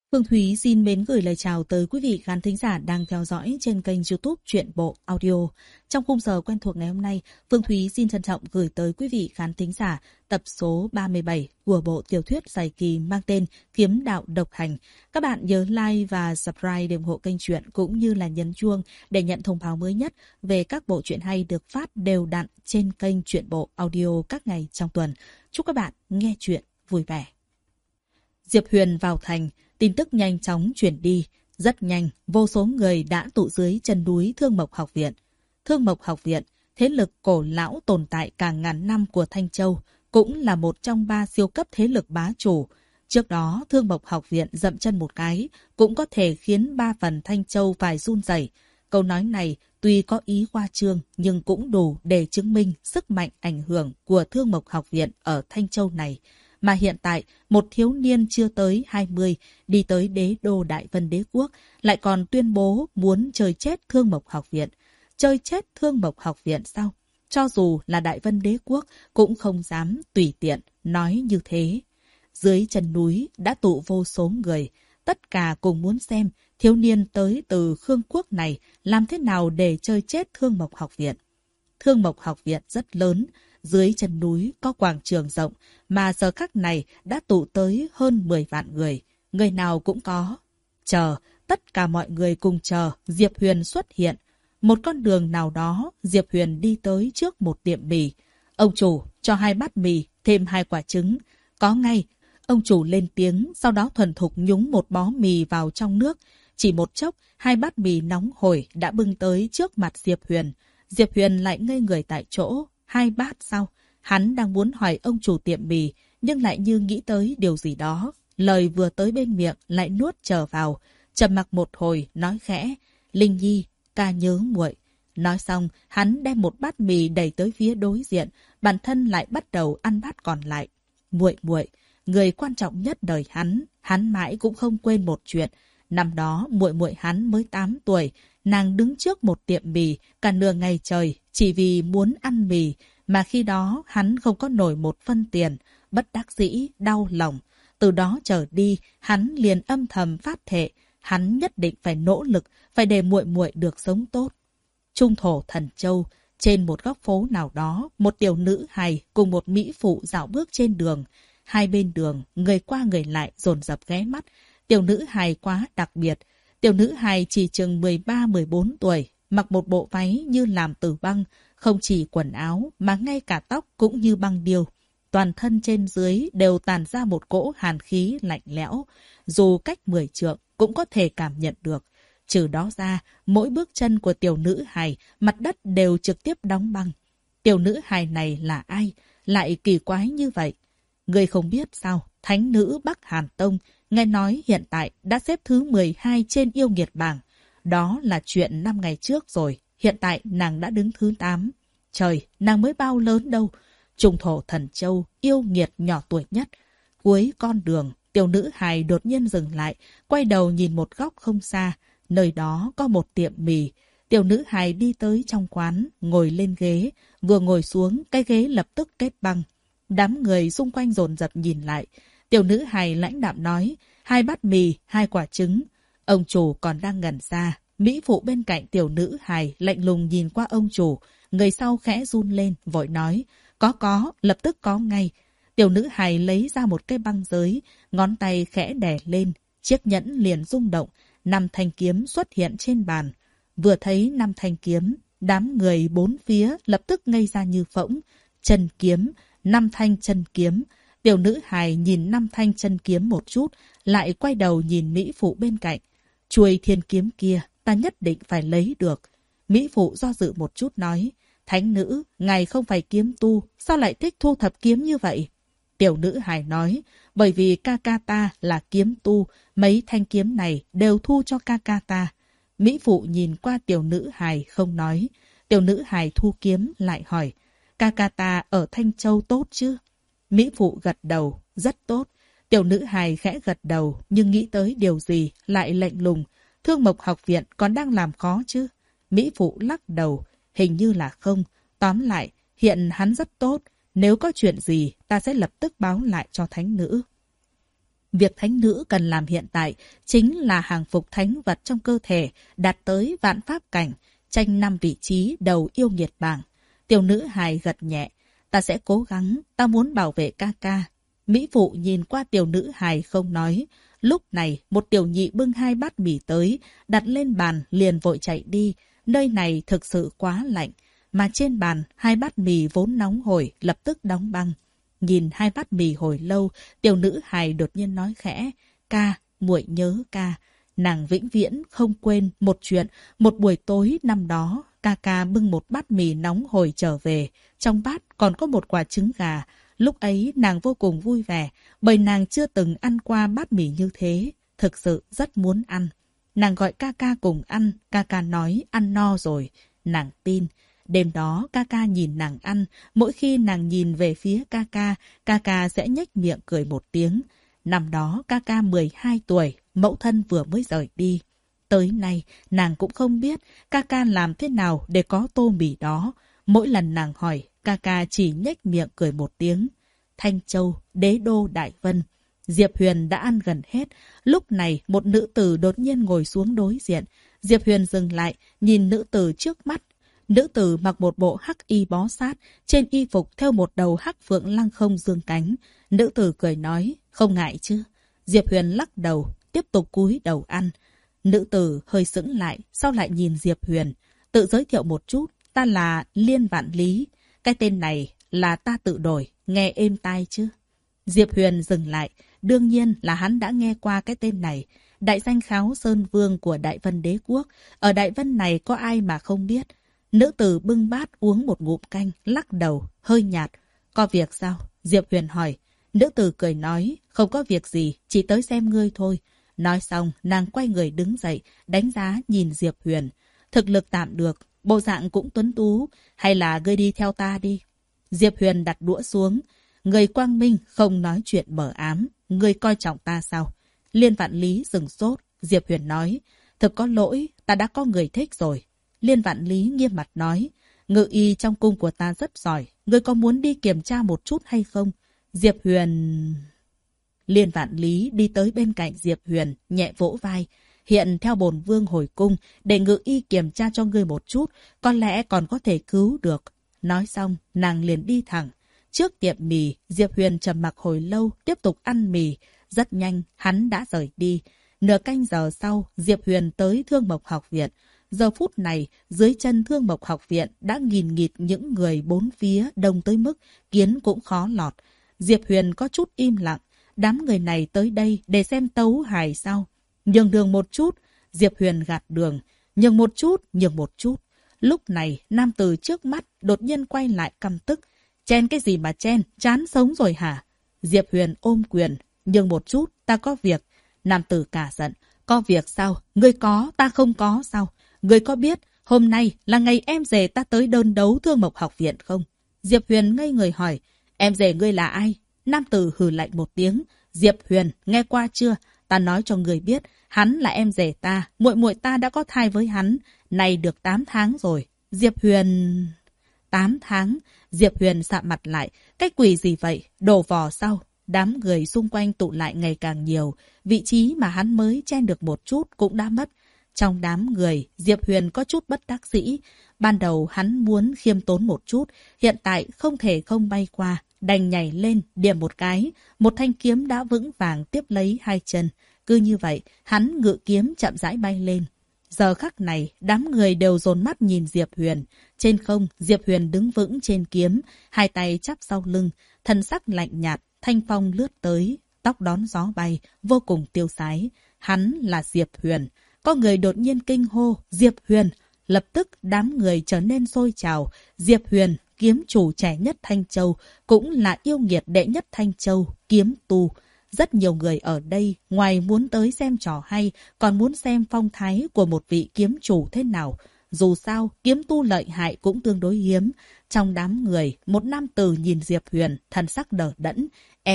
Phương Thúy xin mến gửi lời chào tới quý vị khán thính giả đang theo dõi trên kênh YouTube Truyện Bộ Audio. Trong khung giờ quen thuộc ngày hôm nay, Phương Thúy xin trân trọng gửi tới quý vị khán thính giả tập số 37 của bộ tiểu thuyết dài kỳ mang tên Kiếm Đạo Độc Hành. Các bạn nhớ like và subscribe để ủng hộ kênh truyện cũng như là nhấn chuông để nhận thông báo mới nhất về các bộ truyện hay được phát đều đặn trên kênh Truyện Bộ Audio các ngày trong tuần. Chúc các bạn nghe truyện vui vẻ. Diệp Huyền vào thành. Tin tức nhanh chóng truyền đi. Rất nhanh, vô số người đã tụ dưới chân núi Thương Mộc Học Viện. Thương Mộc Học Viện, thế lực cổ lão tồn tại cả ngàn năm của Thanh Châu, cũng là một trong 3 siêu cấp thế lực bá chủ. Trước đó, Thương Mộc Học Viện dậm chân một cái, cũng có thể khiến 3 phần Thanh Châu phải run rẩy. Câu nói này tuy có ý khoa trương, nhưng cũng đủ để chứng minh sức mạnh ảnh hưởng của Thương Mộc Học Viện ở Thanh Châu này. Mà hiện tại, một thiếu niên chưa tới 20 đi tới đế đô Đại Vân Đế Quốc lại còn tuyên bố muốn chơi chết Thương Mộc Học Viện. Chơi chết Thương Mộc Học Viện sao? Cho dù là Đại Vân Đế Quốc cũng không dám tùy tiện nói như thế. Dưới chân núi đã tụ vô số người, tất cả cùng muốn xem thiếu niên tới từ Khương Quốc này làm thế nào để chơi chết Thương Mộc Học Viện. Thương Mộc Học Viện rất lớn, dưới chân núi có quảng trường rộng, mà giờ khắc này đã tụ tới hơn 10 vạn người. Người nào cũng có. Chờ, tất cả mọi người cùng chờ Diệp Huyền xuất hiện. Một con đường nào đó, Diệp Huyền đi tới trước một tiệm mì. Ông chủ, cho 2 bát mì, thêm 2 quả trứng. Có ngay, ông chủ lên tiếng, sau đó thuần thục nhúng một bó mì vào trong nước. Chỉ một chốc, 2 bát mì nóng hổi đã bưng tới trước mặt Diệp Huyền. Diệp Huyền lại ngây người tại chỗ. 2 bát sao? Hắn đang muốn hỏi ông chủ tiệm mì, nhưng lại như nghĩ tới điều gì đó. Lời vừa tới bên miệng lại nuốt trở vào. Trầm mặc một hồi, nói khẽ. Linh Nhi, ca nhớ muội. Nói xong, hắn đem một bát mì đẩy tới phía đối diện. Bản thân lại bắt đầu ăn bát còn lại. Muội, người quan trọng nhất đời hắn mãi cũng không quên một chuyện. Năm đó, muội hắn mới 8 tuổi. Nàng đứng trước một tiệm mì cả nửa ngày trời chỉ vì muốn ăn mì, mà khi đó hắn không có nổi một phân tiền, bất đắc dĩ, đau lòng. Từ đó trở đi, hắn liền âm thầm phát thệ, hắn nhất định phải nỗ lực, phải để muội được sống tốt. Trung thổ Thần Châu, trên một góc phố nào đó, một tiểu nữ hài cùng một mỹ phụ dạo bước trên đường. Hai bên đường, người qua người lại dồn dập ghé mắt. Tiểu nữ hài quá đặc biệt. Tiểu nữ hài chỉ chừng 13-14 tuổi, mặc một bộ váy như làm từ băng, không chỉ quần áo mà ngay cả tóc cũng như băng điêu. Toàn thân trên dưới đều tàn ra một cỗ hàn khí lạnh lẽo, dù cách 10 trượng cũng có thể cảm nhận được. Trừ đó ra, mỗi bước chân của tiểu nữ hài, mặt đất đều trực tiếp đóng băng. Tiểu nữ hài này là ai? Lại kỳ quái như vậy. Người không biết sao, thánh nữ Bắc Hàn Tông, nghe nói hiện tại đã xếp thứ 12 trên yêu nghiệt bảng. Đó là chuyện 5 ngày trước rồi, hiện tại nàng đã đứng thứ 8. Trời, nàng mới bao lớn đâu. Trung thổ Thần Châu, yêu nghiệt nhỏ tuổi nhất. Cuối con đường, tiểu nữ hài đột nhiên dừng lại, quay đầu nhìn một góc không xa. Nơi đó có một tiệm mì. Tiểu nữ hài đi tới trong quán, ngồi lên ghế. Vừa ngồi xuống, cái ghế lập tức kết băng. Đám người xung quanh dồn dập nhìn lại. Tiểu nữ hài lãnh đạm nói, 2 bát mì, 2 quả trứng. Ông chủ còn đang ngẩn ra. Mỹ phụ bên cạnh tiểu nữ hài lạnh lùng nhìn qua ông chủ. Người sau khẽ run lên, vội nói, có, lập tức có ngay. Tiểu nữ hài lấy ra một cái băng giới, ngón tay khẽ đè lên. Chiếc nhẫn liền rung động, 5 thanh kiếm xuất hiện trên bàn. Vừa thấy 5 thanh kiếm, đám người bốn phía lập tức ngây ra như phỗng. Chân kiếm, 5 thanh chân kiếm. Tiểu nữ hài nhìn 5 thanh chân kiếm một chút, lại quay đầu nhìn Mỹ phụ bên cạnh. Chuôi thiên kiếm kia, ta nhất định phải lấy được. Mỹ phụ do dự một chút nói, thánh nữ, ngài không phải kiếm tu, sao lại thích thu thập kiếm như vậy? Tiểu nữ hài nói, bởi vì ca ca ta là kiếm tu, mấy thanh kiếm này đều thu cho ca ca ta. Mỹ phụ nhìn qua tiểu nữ hài không nói. Tiểu nữ hài thu kiếm lại hỏi, ca ca ta ở Thanh Châu tốt chứ? Mỹ phụ gật đầu, rất tốt. Tiểu nữ hài khẽ gật đầu, nhưng nghĩ tới điều gì, lại lạnh lùng. Thương Mộc Học Viện còn đang làm khó chứ? Mỹ phụ lắc đầu, hình như là không. Tóm lại, hiện hắn rất tốt. Nếu có chuyện gì, ta sẽ lập tức báo lại cho thánh nữ. Việc thánh nữ cần làm hiện tại chính là hàng phục thánh vật trong cơ thể, đạt tới vạn pháp cảnh, tranh 5 vị trí đầu yêu nghiệt bảng. Tiểu nữ hài gật nhẹ. Ta sẽ cố gắng, ta muốn bảo vệ ca ca. Mỹ phụ nhìn qua tiểu nữ hài không nói. Lúc này, một tiểu nhị bưng 2 bát mì tới, đặt lên bàn liền vội chạy đi. Nơi này thực sự quá lạnh. Mà trên bàn, 2 bát mì vốn nóng hổi, lập tức đóng băng. Nhìn 2 bát mì hồi lâu, tiểu nữ hài đột nhiên nói khẽ. Ca, muội nhớ ca. Nàng vĩnh viễn không quên một chuyện. Một buổi tối năm đó, ca ca bưng một bát mì nóng hổi trở về. Trong bát còn có một quả trứng gà. Lúc ấy nàng vô cùng vui vẻ, bởi nàng chưa từng ăn qua bát mì như thế. Thực sự rất muốn ăn. Nàng gọi ca ca cùng ăn, ca ca nói ăn no rồi. Nàng tin. Đêm đó ca ca nhìn nàng ăn, mỗi khi nàng nhìn về phía ca ca sẽ nhếch miệng cười một tiếng. Năm đó ca ca 12 tuổi, mẫu thân vừa mới rời đi. Tới nay, nàng cũng không biết ca ca làm thế nào để có tô mì đó. Mỗi lần nàng hỏi, ca ca chỉ nhếch miệng cười một tiếng. Thanh Châu, đế đô Đại Vân. Diệp Huyền đã ăn gần hết. Lúc này, một nữ tử đột nhiên ngồi xuống đối diện. Diệp Huyền dừng lại, nhìn nữ tử trước mắt. Nữ tử mặc một bộ hắc y bó sát, trên y phục theo một đầu hắc phượng lăng không dương cánh. Nữ tử cười nói, không ngại chứ. Diệp Huyền lắc đầu, tiếp tục cúi đầu ăn. Nữ tử hơi sững lại, sau lại nhìn Diệp Huyền. Tự giới thiệu một chút, ta là Liên Vạn Lý. Cái tên này là ta tự đổi, nghe êm tai chứ. Diệp Huyền dừng lại, đương nhiên là hắn đã nghe qua cái tên này. Đại danh Kháo Sơn Vương của Đại Vân Đế Quốc. Ở Đại Vân này có ai mà không biết. Nữ tử bưng bát uống một ngụm canh, lắc đầu, hơi nhạt. Có việc sao? Diệp Huyền hỏi. Nữ tử cười nói, không có việc gì, chỉ tới xem ngươi thôi. Nói xong, nàng quay người đứng dậy, đánh giá nhìn Diệp Huyền. Thực lực tạm được, bộ dạng cũng tuấn tú, hay là ngươi đi theo ta đi. Diệp Huyền đặt đũa xuống. Người quang minh không nói chuyện mờ ám, ngươi coi trọng ta sao? Liên Vạn Lý sừng sốt, Diệp Huyền nói, thực có lỗi, ta đã có người thích rồi. Liên Vạn Lý nghiêm mặt nói, ngự y trong cung của ta rất giỏi, ngươi có muốn đi kiểm tra một chút hay không? Diệp Huyền... Liên Vạn Lý đi tới bên cạnh Diệp Huyền, nhẹ vỗ vai. Hiện theo bổn vương hồi cung, để ngự y kiểm tra cho ngươi một chút, có lẽ còn có thể cứu được. Nói xong, nàng liền đi thẳng. Trước tiệm mì, Diệp Huyền trầm mặc hồi lâu, tiếp tục ăn mì. Rất nhanh, hắn đã rời đi. Nửa canh giờ sau, Diệp Huyền tới Thương Mộc Học Viện. Giờ phút này, dưới chân Thương Mộc Học Viện đã nghìn nghịt những người bốn phía đông tới mức kiến cũng khó lọt. Diệp Huyền có chút im lặng. Đám người này tới đây để xem tấu hài sao? Nhường đường một chút. Diệp Huyền gạt đường. Nhường một chút, nhường một chút. Lúc này, nam tử trước mắt đột nhiên quay lại căm tức. Chen cái gì mà chen, chán sống rồi hả? Diệp Huyền ôm quyền. Nhường một chút, ta có việc. Nam tử cả giận. Có việc sao? Ngươi có, ta không có sao? Ngươi có biết hôm nay là ngày em rể ta tới đơn đấu Thương Mộc Học Viện không? Diệp Huyền ngây người hỏi. Em rể ngươi là ai? Nam tử hừ lạnh một tiếng. Diệp Huyền, nghe qua chưa? Ta nói cho người biết, hắn là em rể ta, muội muội ta đã có thai với hắn, nay được 8 tháng rồi. Diệp Huyền... 8 tháng? Diệp Huyền sạm mặt lại, cái quỷ gì vậy? Đổ vò sao? Đám người xung quanh tụ lại ngày càng nhiều, vị trí mà hắn mới chen được một chút cũng đã mất. Trong đám người, Diệp Huyền có chút bất đắc dĩ. Ban đầu hắn muốn khiêm tốn một chút, hiện tại không thể không bay qua, đành nhảy lên, điểm một cái. Một thanh kiếm đã vững vàng tiếp lấy 2 chân. Cứ như vậy, hắn ngự kiếm chậm rãi bay lên. Giờ khắc này, đám người đều dồn mắt nhìn Diệp Huyền. Trên không, Diệp Huyền đứng vững trên kiếm, 2 tay chắp sau lưng, thân sắc lạnh nhạt, thanh phong lướt tới, tóc đón gió bay, vô cùng tiêu sái. Hắn là Diệp Huyền. Có người đột nhiên kinh hô, Diệp Huyền. Lập tức đám người trở nên sôi trào. Diệp Huyền, kiếm chủ trẻ nhất Thanh Châu, cũng là yêu nghiệt đệ nhất Thanh Châu, kiếm tu. Rất nhiều người ở đây, ngoài muốn tới xem trò hay, còn muốn xem phong thái của một vị kiếm chủ thế nào. Dù sao, kiếm tu lợi hại cũng tương đối hiếm. Trong đám người, một nam tử nhìn Diệp Huyền, thần sắc đờ đẫn.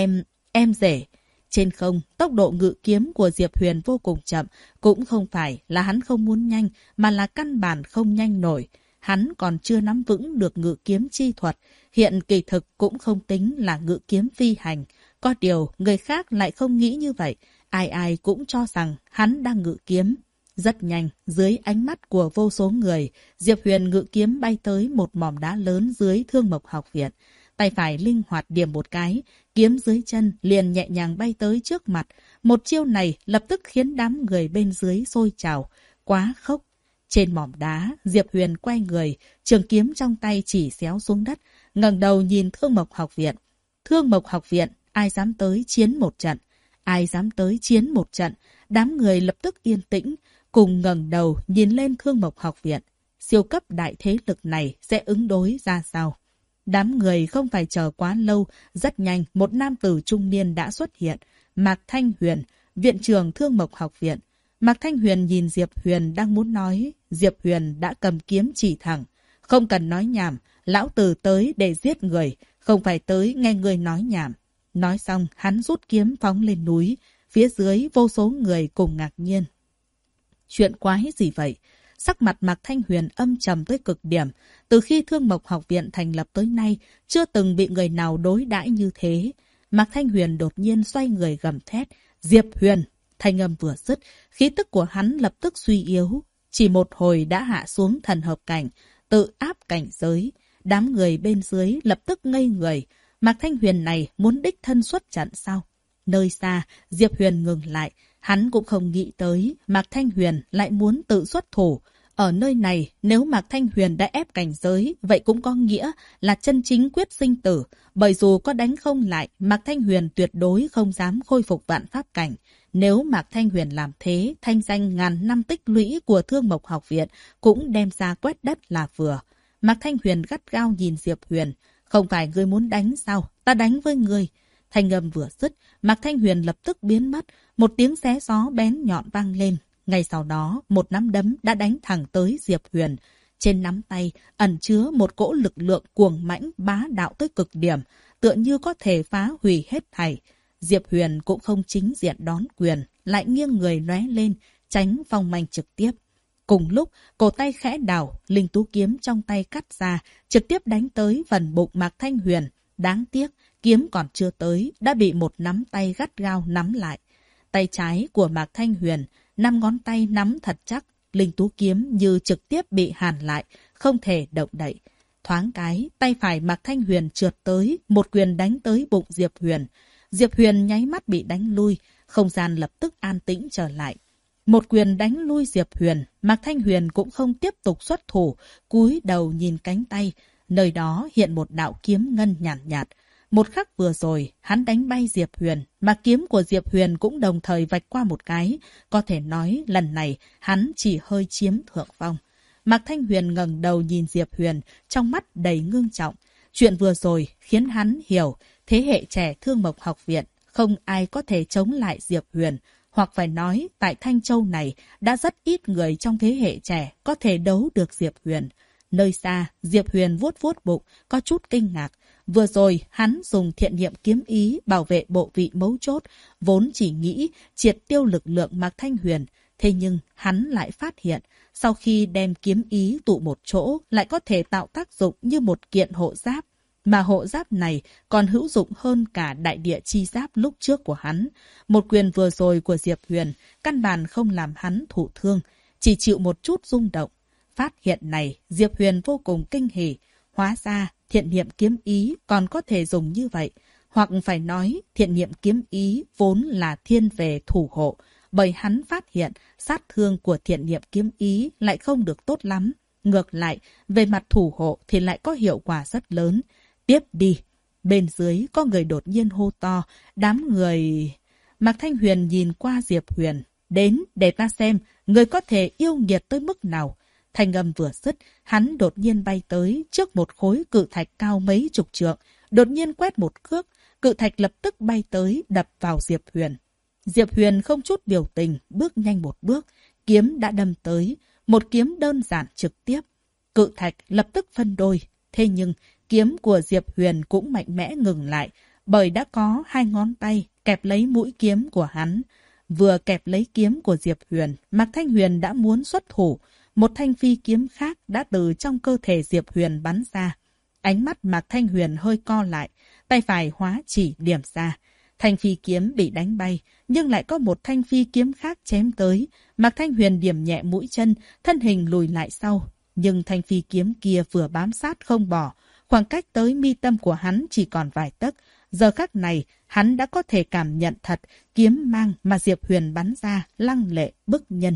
Em rể. Trên không, tốc độ ngự kiếm của Diệp Huyền vô cùng chậm. Cũng không phải là hắn không muốn nhanh, mà là căn bản không nhanh nổi. Hắn còn chưa nắm vững được ngự kiếm chi thuật. Hiện kỳ thực cũng không tính là ngự kiếm phi hành. Có điều, người khác lại không nghĩ như vậy. Ai ai cũng cho rằng hắn đang ngự kiếm. Rất nhanh, dưới ánh mắt của vô số người, Diệp Huyền ngự kiếm bay tới một mỏm đá lớn dưới Thương Mộc Học Viện. Tay phải linh hoạt điểm một cái, kiếm dưới chân liền nhẹ nhàng bay tới trước mặt. Một chiêu này lập tức khiến đám người bên dưới sôi trào. Quá khốc! Trên mỏm đá, Diệp Huyền quay người, trường kiếm trong tay chỉ xéo xuống đất, ngẩng đầu nhìn Thương Mộc Học Viện. Thương Mộc Học Viện, ai dám tới chiến một trận? Ai dám tới chiến một trận? Đám người lập tức yên tĩnh, cùng ngẩng đầu nhìn lên Thương Mộc Học Viện. Siêu cấp đại thế lực này sẽ ứng đối ra sao? Đám người không phải chờ quá lâu, rất nhanh một nam tử trung niên đã xuất hiện. Mạc Thanh Huyền, viện trưởng Thương Mộc Học Viện. Mạc Thanh Huyền nhìn Diệp Huyền đang muốn nói, Diệp Huyền đã cầm kiếm chỉ thẳng. Không cần nói nhảm, lão tử tới để giết người, không phải tới nghe người nói nhảm. Nói xong, hắn rút kiếm phóng lên núi, phía dưới vô số người cùng ngạc nhiên. Chuyện quái gì vậy? Sắc mặt Mạc Thanh Huyền âm trầm tới cực điểm. Từ khi Thương Mộc Học Viện thành lập tới nay, chưa từng bị người nào đối đãi như thế. Mạc Thanh Huyền đột nhiên xoay người gầm thét. Diệp Huyền! Thanh âm vừa dứt, khí tức của hắn lập tức suy yếu. Chỉ một hồi đã hạ xuống thần hợp cảnh, tự áp cảnh giới. Đám người bên dưới lập tức ngây người. Mạc Thanh Huyền này muốn đích thân xuất trận sao? Nơi xa, Diệp Huyền ngừng lại. Hắn cũng không nghĩ tới Mạc Thanh Huyền lại muốn tự xuất thủ. Ở nơi này, nếu Mạc Thanh Huyền đã ép cảnh giới, vậy cũng có nghĩa là chân chính quyết sinh tử. Bởi dù có đánh không lại, Mạc Thanh Huyền tuyệt đối không dám khôi phục vạn pháp cảnh. Nếu Mạc Thanh Huyền làm thế, thanh danh ngàn năm tích lũy của Thương Mộc Học Viện cũng đem ra quét đất là vừa. Mạc Thanh Huyền gắt gao nhìn Diệp Huyền. Không phải ngươi muốn đánh sao? Ta đánh với ngươi. Thanh âm vừa dứt, Mạc Thanh Huyền lập tức biến mất. Một tiếng xé gió bén nhọn vang lên. Ngay sau đó, một nắm đấm đã đánh thẳng tới Diệp Huyền. Trên nắm tay ẩn chứa một cỗ lực lượng cuồng mãnh bá đạo tới cực điểm, tựa như có thể phá hủy hết thảy. Diệp Huyền cũng không chính diện đón quyền, lại nghiêng người lóe lên, tránh phong manh trực tiếp. Cùng lúc, cổ tay khẽ đảo, linh tú kiếm trong tay cắt ra, trực tiếp đánh tới phần bụng Mạc Thanh Huyền. Đáng tiếc, kiếm còn chưa tới, đã bị một nắm tay gắt gao nắm lại. Tay trái của Mạc Thanh Huyền, 5 ngón tay nắm thật chắc, linh tú kiếm như trực tiếp bị hàn lại, không thể động đậy. Thoáng cái, tay phải Mạc Thanh Huyền trượt tới, một quyền đánh tới bụng Diệp Huyền. Diệp Huyền nháy mắt bị đánh lui, không gian lập tức an tĩnh trở lại. Một quyền đánh lui Diệp Huyền, Mạc Thanh Huyền cũng không tiếp tục xuất thủ, cúi đầu nhìn cánh tay. Nơi đó hiện một đạo kiếm ngân nhàn nhạt. Một khắc vừa rồi, hắn đánh bay Diệp Huyền, mà kiếm của Diệp Huyền cũng đồng thời vạch qua một cái. Có thể nói lần này hắn chỉ hơi chiếm thượng phong. Mạc Thanh Huyền ngẩng đầu nhìn Diệp Huyền, trong mắt đầy ngưng trọng. Chuyện vừa rồi khiến hắn hiểu, thế hệ trẻ Thương Mộc Học Viện, không ai có thể chống lại Diệp Huyền. Hoặc phải nói, tại Thanh Châu này, đã rất ít người trong thế hệ trẻ có thể đấu được Diệp Huyền. Nơi xa, Diệp Huyền vuốt vuốt bụng, có chút kinh ngạc. Vừa rồi, hắn dùng thiện niệm kiếm ý bảo vệ bộ vị mấu chốt, vốn chỉ nghĩ triệt tiêu lực lượng Mạc Thanh Huyền. Thế nhưng, hắn lại phát hiện, sau khi đem kiếm ý tụ một chỗ, lại có thể tạo tác dụng như một kiện hộ giáp. Mà hộ giáp này còn hữu dụng hơn cả đại địa chi giáp lúc trước của hắn. Một quyền vừa rồi của Diệp Huyền, căn bản không làm hắn thụ thương, chỉ chịu một chút rung động. Phát hiện này, Diệp Huyền vô cùng kinh hỉ. Hóa ra, thiện niệm kiếm ý còn có thể dùng như vậy. Hoặc phải nói, thiện niệm kiếm ý vốn là thiên về thủ hộ. Bởi hắn phát hiện, sát thương của thiện niệm kiếm ý lại không được tốt lắm. Ngược lại, về mặt thủ hộ thì lại có hiệu quả rất lớn. Tiếp đi. Bên dưới có người đột nhiên hô to. Đám người... Mạc Thanh Huyền nhìn qua Diệp Huyền. Đến để ta xem, người có thể yêu nghiệt tới mức nào. Thanh âm vừa dứt, hắn đột nhiên bay tới trước một khối cự thạch cao mấy chục trượng. Đột nhiên quét một cước, cự thạch lập tức bay tới đập vào Diệp Huyền. Diệp Huyền không chút biểu tình, bước nhanh một bước. Kiếm đã đâm tới, một kiếm đơn giản trực tiếp. Cự thạch lập tức phân đôi. Thế nhưng, kiếm của Diệp Huyền cũng mạnh mẽ ngừng lại, bởi đã có 2 ngón tay kẹp lấy mũi kiếm của hắn. Vừa kẹp lấy kiếm của Diệp Huyền, Mạc Thanh Huyền đã muốn xuất thủ. Một thanh phi kiếm khác đã từ trong cơ thể Diệp Huyền bắn ra. Ánh mắt Mạc Thanh Huyền hơi co lại, tay phải hóa chỉ điểm ra. Thanh phi kiếm bị đánh bay, nhưng lại có một thanh phi kiếm khác chém tới. Mạc Thanh Huyền điểm nhẹ mũi chân, thân hình lùi lại sau. Nhưng thanh phi kiếm kia vừa bám sát không bỏ. Khoảng cách tới mi tâm của hắn chỉ còn vài tấc. Giờ khắc này, hắn đã có thể cảm nhận thật kiếm mang mà Diệp Huyền bắn ra, lăng lệ bức nhân.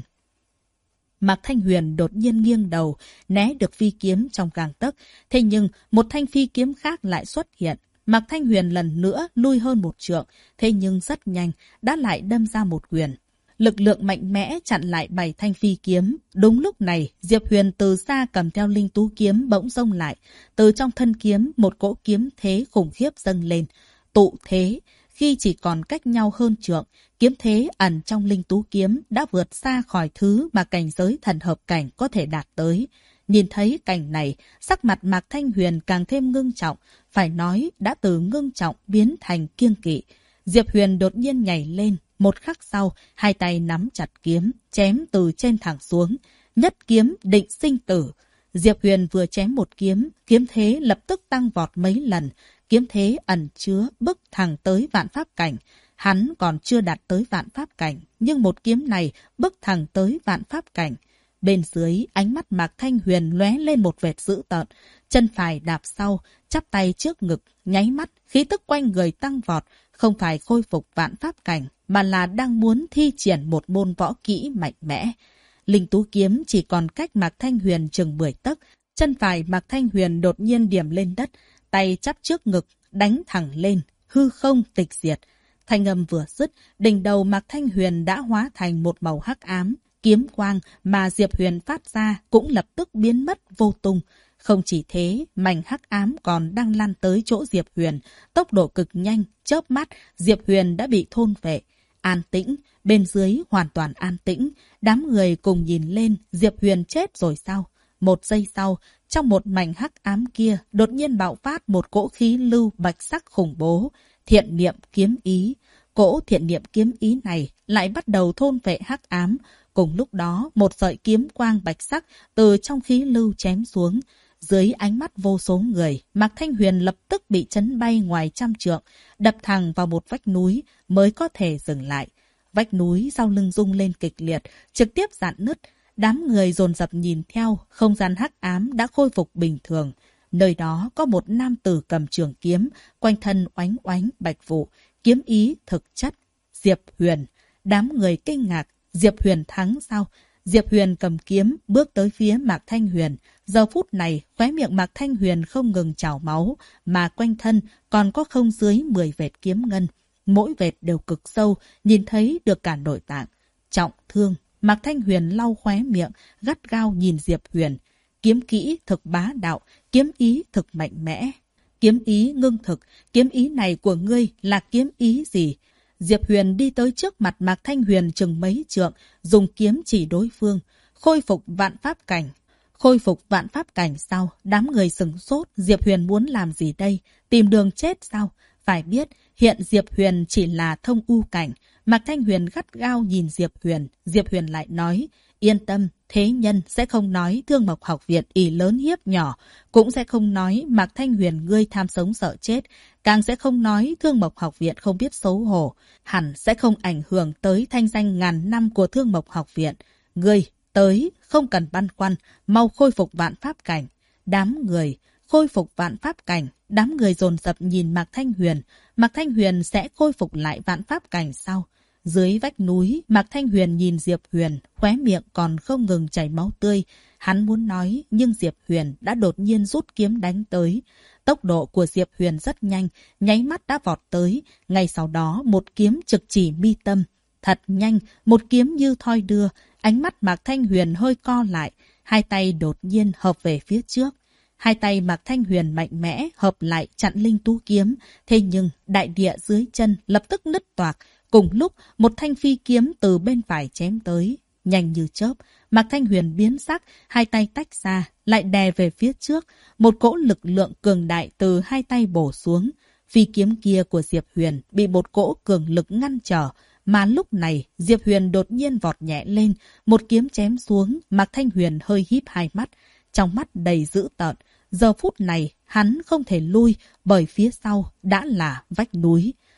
Mạc Thanh Huyền đột nhiên nghiêng đầu, né được phi kiếm trong gang tấc. Thế nhưng, một thanh phi kiếm khác lại xuất hiện. Mạc Thanh Huyền lần nữa lui hơn một trượng, thế nhưng rất nhanh, đã lại đâm ra một quyền. Lực lượng mạnh mẽ chặn lại 7 thanh phi kiếm. Đúng lúc này, Diệp Huyền từ xa cầm theo linh tú kiếm bỗng xông lại. Từ trong thân kiếm, một cỗ kiếm thế khủng khiếp dâng lên. Tụ thế, khi chỉ còn cách nhau hơn trượng, kiếm thế ẩn trong linh tú kiếm đã vượt xa khỏi thứ mà cảnh giới thần hợp cảnh có thể đạt tới. Nhìn thấy cảnh này, sắc mặt Mạc Thanh Huyền càng thêm ngưng trọng, phải nói đã từ ngưng trọng biến thành kiêng kỵ. Diệp Huyền đột nhiên nhảy lên, một khắc sau, hai tay nắm chặt kiếm, chém từ trên thẳng xuống. Nhất kiếm định sinh tử. Diệp Huyền vừa chém một kiếm, kiếm thế lập tức tăng vọt mấy lần. Kiếm thế ẩn chứa bức thẳng tới vạn pháp cảnh. Hắn còn chưa đạt tới vạn pháp cảnh, nhưng một kiếm này bức thẳng tới vạn pháp cảnh. Bên dưới, ánh mắt Mạc Thanh Huyền lóe lên một vệt dữ tợn. Chân phải đạp sau, chắp tay trước ngực, nháy mắt, khí tức quanh người tăng vọt. Không phải khôi phục vạn pháp cảnh, mà là đang muốn thi triển một môn võ kỹ mạnh mẽ. Linh tú kiếm chỉ còn cách Mạc Thanh Huyền chừng 10 tấc. Chân phải Mạc Thanh Huyền đột nhiên điểm lên đất, tay chắp trước ngực, đánh thẳng lên, hư không tịch diệt. Thanh âm vừa dứt, đỉnh đầu Mạc Thanh Huyền đã hóa thành một màu hắc ám. Kiếm quang mà Diệp Huyền phát ra cũng lập tức biến mất vô tung. Không chỉ thế, mảnh hắc ám còn đang lan tới chỗ Diệp Huyền. Tốc độ cực nhanh, chớp mắt, Diệp Huyền đã bị thôn phệ. An tĩnh, bên dưới hoàn toàn an tĩnh. Đám người cùng nhìn lên, Diệp Huyền chết rồi sao? Một giây sau, trong một mảnh hắc ám kia, đột nhiên bạo phát một cỗ khí lưu bạch sắc khủng bố. Thiện niệm kiếm ý. Cỗ thiện niệm kiếm ý này lại bắt đầu thôn phệ hắc ám. Cùng lúc đó, một sợi kiếm quang bạch sắc từ trong khí lưu chém xuống. Dưới ánh mắt vô số người, Mạc Thanh Huyền lập tức bị chấn bay ngoài trăm trượng, đập thẳng vào một vách núi mới có thể dừng lại. Vách núi sau lưng rung lên kịch liệt, trực tiếp rạn nứt. Đám người dồn dập nhìn theo, không gian hắc ám đã khôi phục bình thường. Nơi đó có một nam tử cầm trường kiếm, quanh thân oánh oánh bạch vụ, kiếm ý thực chất. Diệp Huyền. Đám người kinh ngạc, Diệp Huyền thắng sao? Diệp Huyền cầm kiếm, bước tới phía Mạc Thanh Huyền. Giờ phút này, khóe miệng Mạc Thanh Huyền không ngừng trào máu, mà quanh thân còn có không dưới 10 vệt kiếm ngân. Mỗi vệt đều cực sâu, nhìn thấy được cả nội tạng. Trọng thương, Mạc Thanh Huyền lau khóe miệng, gắt gao nhìn Diệp Huyền. Kiếm kỹ thực bá đạo, kiếm ý thực mạnh mẽ. Kiếm ý ngưng thực, kiếm ý này của ngươi là kiếm ý gì? Diệp Huyền đi tới trước mặt Mạc Thanh Huyền chừng mấy trượng, dùng kiếm chỉ đối phương. Khôi phục vạn pháp cảnh. Khôi phục vạn pháp cảnh sao? Đám người sửng sốt, Diệp Huyền muốn làm gì đây? Tìm đường chết sao? Phải biết, hiện Diệp Huyền chỉ là thông u cảnh. Mạc Thanh Huyền gắt gao nhìn Diệp Huyền. Diệp Huyền lại nói, yên tâm, thế nhân sẽ không nói Thương Mộc Học Viện ỷ lớn hiếp nhỏ, cũng sẽ không nói Mạc Thanh Huyền ngươi tham sống sợ chết, càng sẽ không nói Thương Mộc Học Viện không biết xấu hổ, hẳn sẽ không ảnh hưởng tới thanh danh ngàn năm của Thương Mộc Học Viện. Ngươi, tới, không cần băn khoăn, mau khôi phục vạn pháp cảnh. Đám người, khôi phục vạn pháp cảnh, đám người dồn dập nhìn Mạc Thanh Huyền. Mạc Thanh Huyền sẽ khôi phục lại vạn pháp cảnh sao? Dưới vách núi, Mạc Thanh Huyền nhìn Diệp Huyền, khóe miệng còn không ngừng chảy máu tươi. Hắn muốn nói, nhưng Diệp Huyền đã đột nhiên rút kiếm đánh tới. Tốc độ của Diệp Huyền rất nhanh, nháy mắt đã vọt tới. Ngay sau đó, một kiếm trực chỉ mi tâm. Thật nhanh, một kiếm như thoi đưa. Ánh mắt Mạc Thanh Huyền hơi co lại. Hai tay đột nhiên hợp về phía trước. Hai tay Mạc Thanh Huyền mạnh mẽ hợp lại chặn linh tú kiếm. Thế nhưng, đại địa dưới chân lập tức nứt toạc. Cùng lúc, một thanh phi kiếm từ bên phải chém tới. Nhanh như chớp, Mạc Thanh Huyền biến sắc, hai tay tách ra, lại đè về phía trước. Một cỗ lực lượng cường đại từ hai tay bổ xuống. Phi kiếm kia của Diệp Huyền bị một cỗ cường lực ngăn trở. Mà lúc này, Diệp Huyền đột nhiên vọt nhẹ lên. Một kiếm chém xuống, Mạc Thanh Huyền hơi híp hai mắt. Trong mắt đầy dữ tợn. Giờ phút này, hắn không thể lui, bởi phía sau đã là vách núi.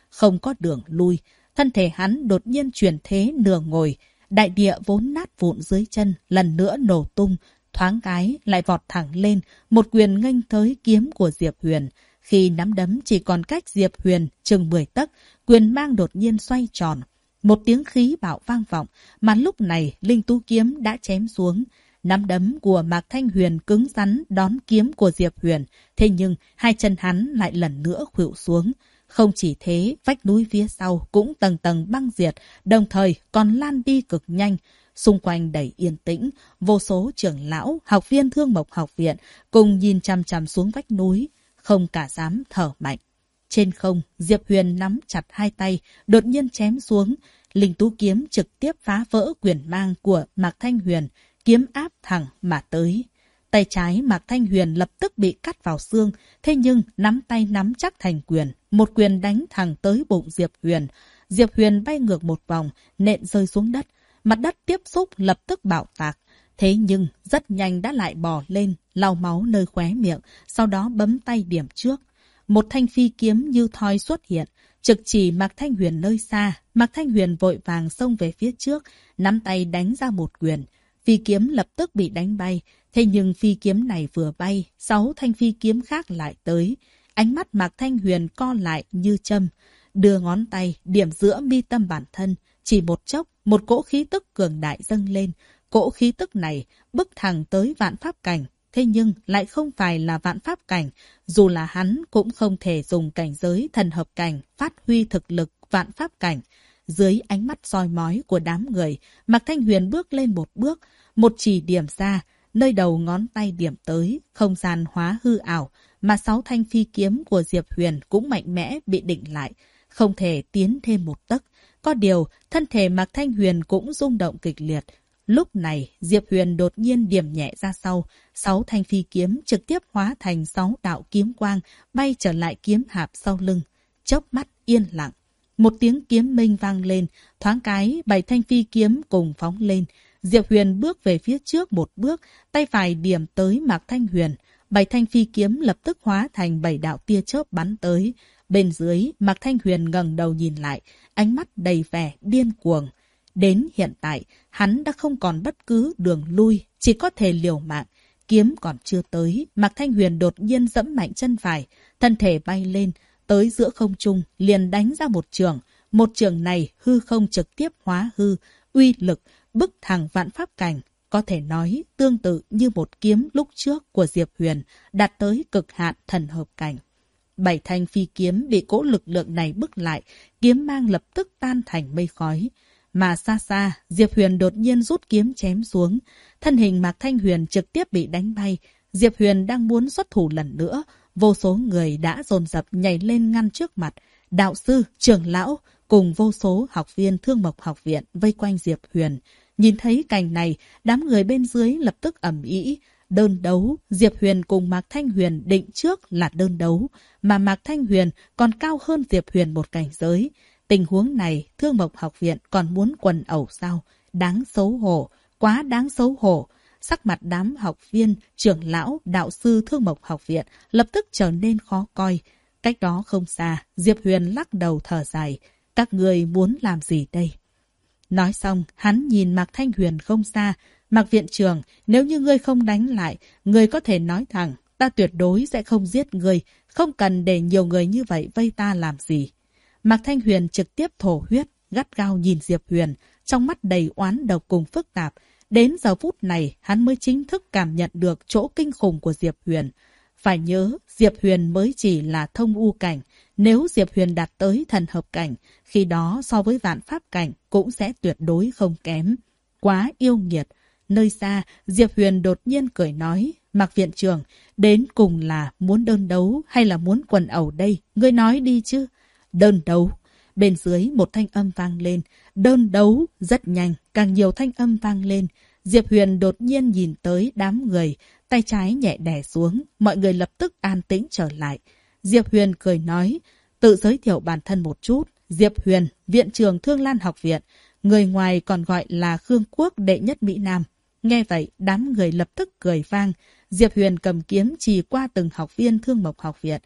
không có đường lui. Thân thể hắn đột nhiên chuyển thế nửa ngồi, đại địa vốn nát vụn dưới chân lần nữa nổ tung, thoáng cái lại vọt thẳng lên, một quyền nghênh tới kiếm của Diệp Huyền. Khi nắm đấm chỉ còn cách Diệp Huyền chừng 10 tấc, quyền mang đột nhiên xoay tròn. Một tiếng khí bạo vang vọng, mà lúc này linh tú kiếm đã chém xuống. Nắm đấm của Mạc Thanh Huyền cứng rắn đón kiếm của Diệp Huyền, thế nhưng hai chân hắn lại lần nữa khuỵu xuống. Không chỉ thế, vách núi phía sau cũng tầng tầng băng diệt, đồng thời còn lan đi cực nhanh. Xung quanh đầy yên tĩnh, vô số trưởng lão, học viên Thương Mộc học viện cùng nhìn chằm chằm xuống vách núi, không cả dám thở mạnh. Trên không, Diệp Huyền nắm chặt hai tay, đột nhiên chém xuống. Linh tú kiếm trực tiếp phá vỡ quyền mang của Mạc Thanh Huyền, kiếm áp thẳng mà tới. Tay trái Mạc Thanh Huyền lập tức bị cắt vào xương, thế nhưng nắm tay nắm chắc thành quyền, một quyền đánh thẳng tới bụng Diệp Huyền. Diệp Huyền bay ngược một vòng, nện rơi xuống đất. Mặt đất tiếp xúc lập tức bạo tạc. Thế nhưng rất nhanh đã lại bò lên, lau máu nơi khóe miệng, sau đó bấm tay điểm trước. Một thanh phi kiếm như thoi xuất hiện, trực chỉ Mạc Thanh Huyền nơi xa. Mạc Thanh Huyền vội vàng xông về phía trước, nắm tay đánh ra một quyền. Phi kiếm lập tức bị đánh bay, thế nhưng phi kiếm này vừa bay, 6 thanh phi kiếm khác lại tới. Ánh mắt Mạc Thanh Huyền co lại như châm, đưa ngón tay điểm giữa mi tâm bản thân. Chỉ một chốc, một cỗ khí tức cường đại dâng lên. Cỗ khí tức này bước thẳng tới vạn pháp cảnh, thế nhưng lại không phải là vạn pháp cảnh. Dù là hắn cũng không thể dùng cảnh giới thần hợp cảnh phát huy thực lực vạn pháp cảnh. Dưới ánh mắt soi mói của đám người, Mạc Thanh Huyền bước lên một bước, một chỉ điểm ra, nơi đầu ngón tay điểm tới, không gian hóa hư ảo, mà 6 thanh phi kiếm của Diệp Huyền cũng mạnh mẽ bị định lại, không thể tiến thêm một tấc. Có điều, thân thể Mạc Thanh Huyền cũng rung động kịch liệt. Lúc này, Diệp Huyền đột nhiên điểm nhẹ ra sau, 6 thanh phi kiếm trực tiếp hóa thành 6 đạo kiếm quang, bay trở lại kiếm hạp sau lưng. Chớp mắt yên lặng. Một tiếng kiếm minh vang lên, thoáng cái 7 thanh phi kiếm cùng phóng lên. Diệp Huyền bước về phía trước một bước, tay phải điểm tới Mạc Thanh Huyền. 7 thanh phi kiếm lập tức hóa thành 7 đạo tia chớp bắn tới. Bên dưới, Mạc Thanh Huyền ngẩng đầu nhìn lại, ánh mắt đầy vẻ điên cuồng. Đến hiện tại, hắn đã không còn bất cứ đường lui, chỉ có thể liều mạng. Kiếm còn chưa tới, Mạc Thanh Huyền đột nhiên giẫm mạnh chân phải, thân thể bay lên, tới giữa không trung, liền đánh ra một chưởng. Một chưởng này hư không trực tiếp hóa hư, uy lực, bức thẳng vạn pháp cảnh. Có thể nói tương tự như một kiếm lúc trước của Diệp Huyền, đạt tới cực hạn thần hợp cảnh. 7 thanh phi kiếm bị cỗ lực lượng này bức lại, kiếm mang lập tức tan thành mây khói. Mà xa xa, Diệp Huyền đột nhiên rút kiếm chém xuống. Thân hình Mạc Thanh Huyền trực tiếp bị đánh bay. Diệp Huyền đang muốn xuất thủ lần nữa. Vô số người đã dồn dập nhảy lên ngăn trước mặt. Đạo sư, trưởng lão, cùng vô số học viên Thương Mộc học viện vây quanh Diệp Huyền. Nhìn thấy cảnh này, đám người bên dưới lập tức ầm ĩ. Đơn đấu, Diệp Huyền cùng Mạc Thanh Huyền định trước là đơn đấu, mà Mạc Thanh Huyền còn cao hơn Diệp Huyền một cảnh giới. Tình huống này, Thương Mộc học viện còn muốn quần ẩu sao? Đáng xấu hổ, quá đáng xấu hổ. Sắc mặt đám học viên, trưởng lão, đạo sư Thương Mộc học viện lập tức trở nên khó coi. Cách đó không xa, Diệp Huyền lắc đầu thở dài. Các người muốn làm gì đây? Nói xong, hắn nhìn Mạc Thanh Huyền không xa. Mạc viện trưởng, nếu như ngươi không đánh lại, ngươi có thể nói thẳng, ta tuyệt đối sẽ không giết ngươi, không cần để nhiều người như vậy vây ta làm gì. Mạc Thanh Huyền trực tiếp thổ huyết, gắt gao nhìn Diệp Huyền, trong mắt đầy oán độc cùng phức tạp. Đến giờ phút này, hắn mới chính thức cảm nhận được chỗ kinh khủng của Diệp Huyền. Phải nhớ, Diệp Huyền mới chỉ là thông u cảnh. Nếu Diệp Huyền đạt tới thần hợp cảnh, khi đó so với vạn pháp cảnh cũng sẽ tuyệt đối không kém. Quá yêu nghiệt. Nơi xa, Diệp Huyền đột nhiên cười nói, Mạc viện trưởng, đến cùng là muốn đơn đấu hay là muốn quần ẩu đây? Ngươi nói đi chứ. Đơn đấu. Bên dưới một thanh âm vang lên. Đơn đấu. Rất nhanh, càng nhiều thanh âm vang lên. Diệp Huyền đột nhiên nhìn tới đám người, tay trái nhẹ đè xuống, mọi người lập tức an tĩnh trở lại. Diệp Huyền cười nói, tự giới thiệu bản thân một chút. Diệp Huyền, viện trưởng Thương Lan học viện, người ngoài còn gọi là Khương Quốc đệ nhất Mỹ Nam. Nghe vậy, đám người lập tức cười vang. Diệp Huyền cầm kiếm chỉ qua từng học viên Thương Mộc học viện.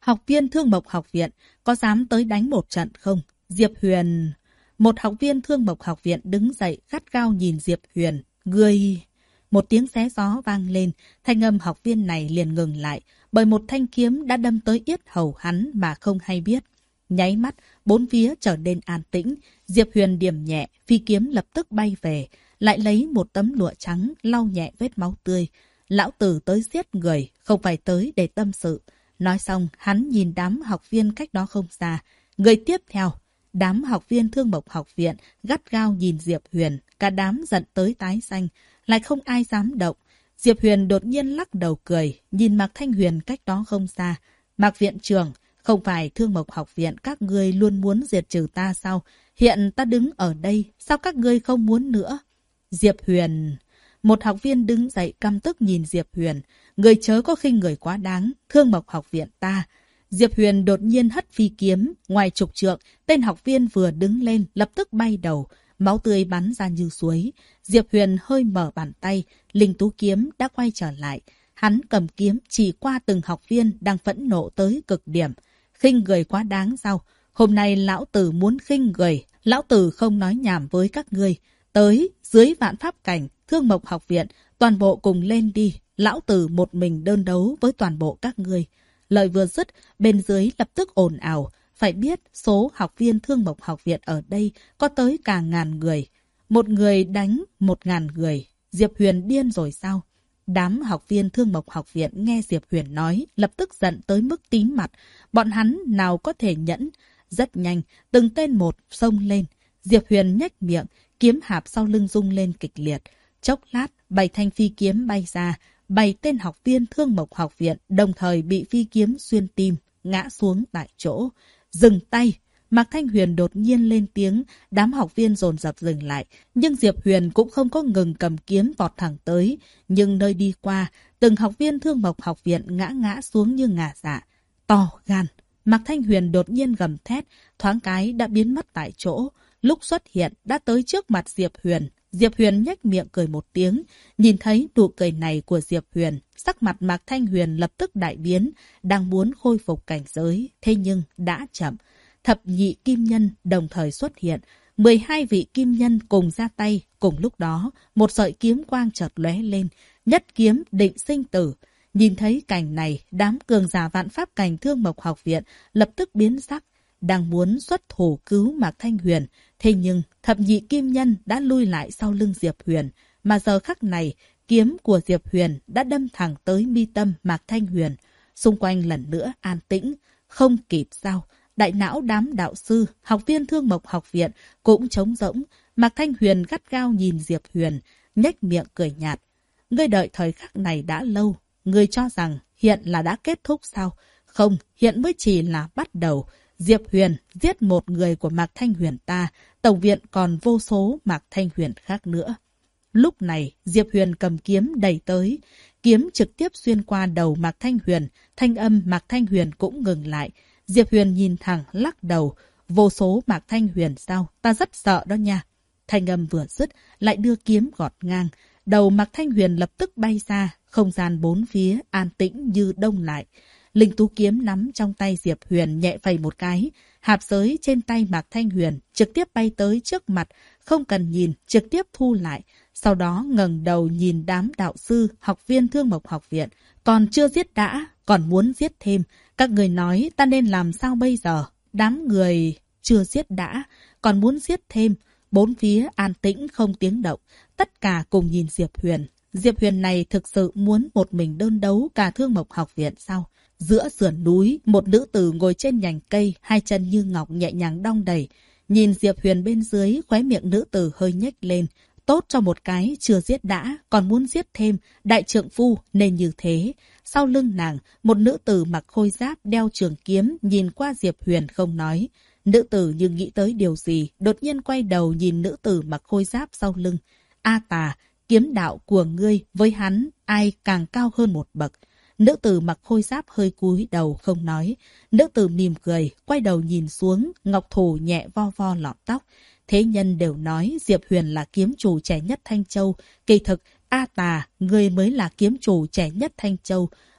Học viên Thương Mộc Học viện, có dám tới đánh một trận không? Diệp Huyền... Một học viên Thương Mộc Học viện đứng dậy gắt gao nhìn Diệp Huyền. Ngươi... Một tiếng xé gió vang lên, thanh âm học viên này liền ngừng lại, bởi một thanh kiếm đã đâm tới yết hầu hắn mà không hay biết. Nháy mắt, bốn phía trở nên an tĩnh, Diệp Huyền điểm nhẹ, phi kiếm lập tức bay về, lại lấy một tấm lụa trắng lau nhẹ vết máu tươi. Lão tử tới giết người, không phải tới để tâm sự. Nói xong, hắn nhìn đám học viên cách đó không xa. Người tiếp theo, đám học viên Thương Mộc Học viện gắt gao nhìn Diệp Huyền, cả đám giận tới tái xanh, lại không ai dám động. Diệp Huyền đột nhiên lắc đầu cười, nhìn Mạc Thanh Huyền cách đó không xa. Mạc viện trưởng, không phải Thương Mộc Học viện các ngươi luôn muốn diệt trừ ta sao? Hiện ta đứng ở đây, sao các ngươi không muốn nữa? Diệp Huyền... Một học viên đứng dậy căm tức nhìn Diệp Huyền. Người chớ có khinh người quá đáng, Thương Mộc Học viện ta. Diệp Huyền đột nhiên hất phi kiếm, ngoài chục trượng, tên học viên vừa đứng lên, lập tức bay đầu. Máu tươi bắn ra như suối. Diệp Huyền hơi mở bàn tay, linh tú kiếm đã quay trở lại. Hắn cầm kiếm chỉ qua từng học viên đang phẫn nộ tới cực điểm. Khinh người quá đáng sao? Hôm nay lão tử muốn khinh người, lão tử không nói nhảm với các ngươi. Tới, dưới vạn pháp cảnh, Thương Mộc Học viện, toàn bộ cùng lên đi. Lão tử một mình đơn đấu với toàn bộ các ngươi. Lời vừa dứt, bên dưới lập tức ồn ào. Phải biết, số học viên Thương Mộc Học viện ở đây có tới cả 1000 người. Một người đánh 1000 người. Diệp Huyền điên rồi sao? Đám học viên Thương Mộc Học viện nghe Diệp Huyền nói, lập tức giận tới mức tím mặt. Bọn hắn nào có thể nhẫn. Rất nhanh, từng tên một xông lên. Diệp Huyền nhếch miệng, kiếm hạp sau lưng rung lên kịch liệt. Chốc lát, 7 thanh phi kiếm bay ra. 7 tên học viên Thương Mộc Học viện đồng thời bị phi kiếm xuyên tim, ngã xuống tại chỗ. Dừng tay! Mạc Thanh Huyền đột nhiên lên tiếng, đám học viên dồn dập dừng lại. Nhưng Diệp Huyền cũng không có ngừng cầm kiếm vọt thẳng tới. Nhưng nơi đi qua, từng học viên Thương Mộc Học viện ngã xuống như ngả dạ. To gan! Mạc Thanh Huyền đột nhiên gầm thét, thoáng cái đã biến mất tại chỗ. Lúc xuất hiện đã tới trước mặt Diệp Huyền. Diệp Huyền nhếch miệng cười một tiếng. Nhìn thấy nụ cười này của Diệp Huyền, sắc mặt Mạc Thanh Huyền lập tức đại biến, đang muốn khôi phục cảnh giới, thế nhưng đã chậm. Thập nhị kim nhân đồng thời xuất hiện, 12 vị kim nhân cùng ra tay. Cùng lúc đó, một sợi kiếm quang chợt lóe lên, nhất kiếm định sinh tử. Nhìn thấy cảnh này, đám cường giả vạn pháp cảnh Thương Mộc Học viện lập tức biến sắc, đang muốn xuất thủ cứu Mạc Thanh Huyền. Thế nhưng, thập nhị kim nhân đã lui lại sau lưng Diệp Huyền, mà giờ khắc này, kiếm của Diệp Huyền đã đâm thẳng tới mi tâm Mạc Thanh Huyền. Xung quanh lần nữa an tĩnh, không kịp sao? Đại não đám đạo sư, học viên Thương Mộc Học viện cũng trống rỗng. Mạc Thanh Huyền gắt gao nhìn Diệp Huyền, nhếch miệng cười nhạt. Ngươi đợi thời khắc này đã lâu, ngươi cho rằng hiện là đã kết thúc sao? Không, hiện mới chỉ là bắt đầu. Diệp Huyền giết một người của Mạc Thanh Huyền ta, tổng viện còn vô số Mạc Thanh Huyền khác nữa. Lúc này, Diệp Huyền cầm kiếm đẩy tới, kiếm trực tiếp xuyên qua đầu Mạc Thanh Huyền, thanh âm Mạc Thanh Huyền cũng ngừng lại. Diệp Huyền nhìn thẳng lắc đầu, vô số Mạc Thanh Huyền sao, ta rất sợ đó nha. Thanh âm vừa dứt, lại đưa kiếm gọt ngang, đầu Mạc Thanh Huyền lập tức bay ra, không gian bốn phía an tĩnh như đông lại. Linh tú kiếm nắm trong tay Diệp Huyền nhẹ phẩy một cái, hạp giới trên tay Mạc Thanh Huyền trực tiếp bay tới trước mặt, không cần nhìn, trực tiếp thu lại. Sau đó ngẩng đầu nhìn đám đạo sư, học viên Thương Mộc Học viện. Còn chưa giết đã, còn muốn giết thêm. Các người nói ta nên làm sao bây giờ? Đám người chưa giết đã, còn muốn giết thêm. Bốn phía an tĩnh không tiếng động, tất cả cùng nhìn Diệp Huyền. Diệp Huyền này thực sự muốn một mình đơn đấu cả Thương Mộc Học viện sao? Giữa sườn núi, một nữ tử ngồi trên nhành cây, hai chân như ngọc nhẹ nhàng đong đầy. Nhìn Diệp Huyền bên dưới, khóe miệng nữ tử hơi nhếch lên. Tốt cho một cái chưa giết đã, còn muốn giết thêm, đại trượng phu nên như thế. Sau lưng nàng, một nữ tử mặc khôi giáp đeo trường kiếm nhìn qua Diệp Huyền không nói. Nữ tử như nghĩ tới điều gì, đột nhiên quay đầu nhìn nữ tử mặc khôi giáp sau lưng. A Tà, kiếm đạo của ngươi với hắn ai càng cao hơn một bậc. Nữ tử mặc khôi giáp hơi cúi đầu không nói. Nữ tử mỉm cười, quay đầu nhìn xuống, ngọc thủ nhẹ vo vo lọn tóc. Thế nhân đều nói Diệp Huyền là kiếm chủ trẻ nhất Thanh Châu. Kỳ thực, A Tà, ngươi mới là kiếm chủ trẻ nhất Thanh Châu.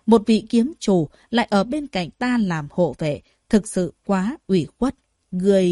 một vị kiếm chủ lại ở bên cạnh ta làm hộ vệ, thực sự quá ủy khuất. Người...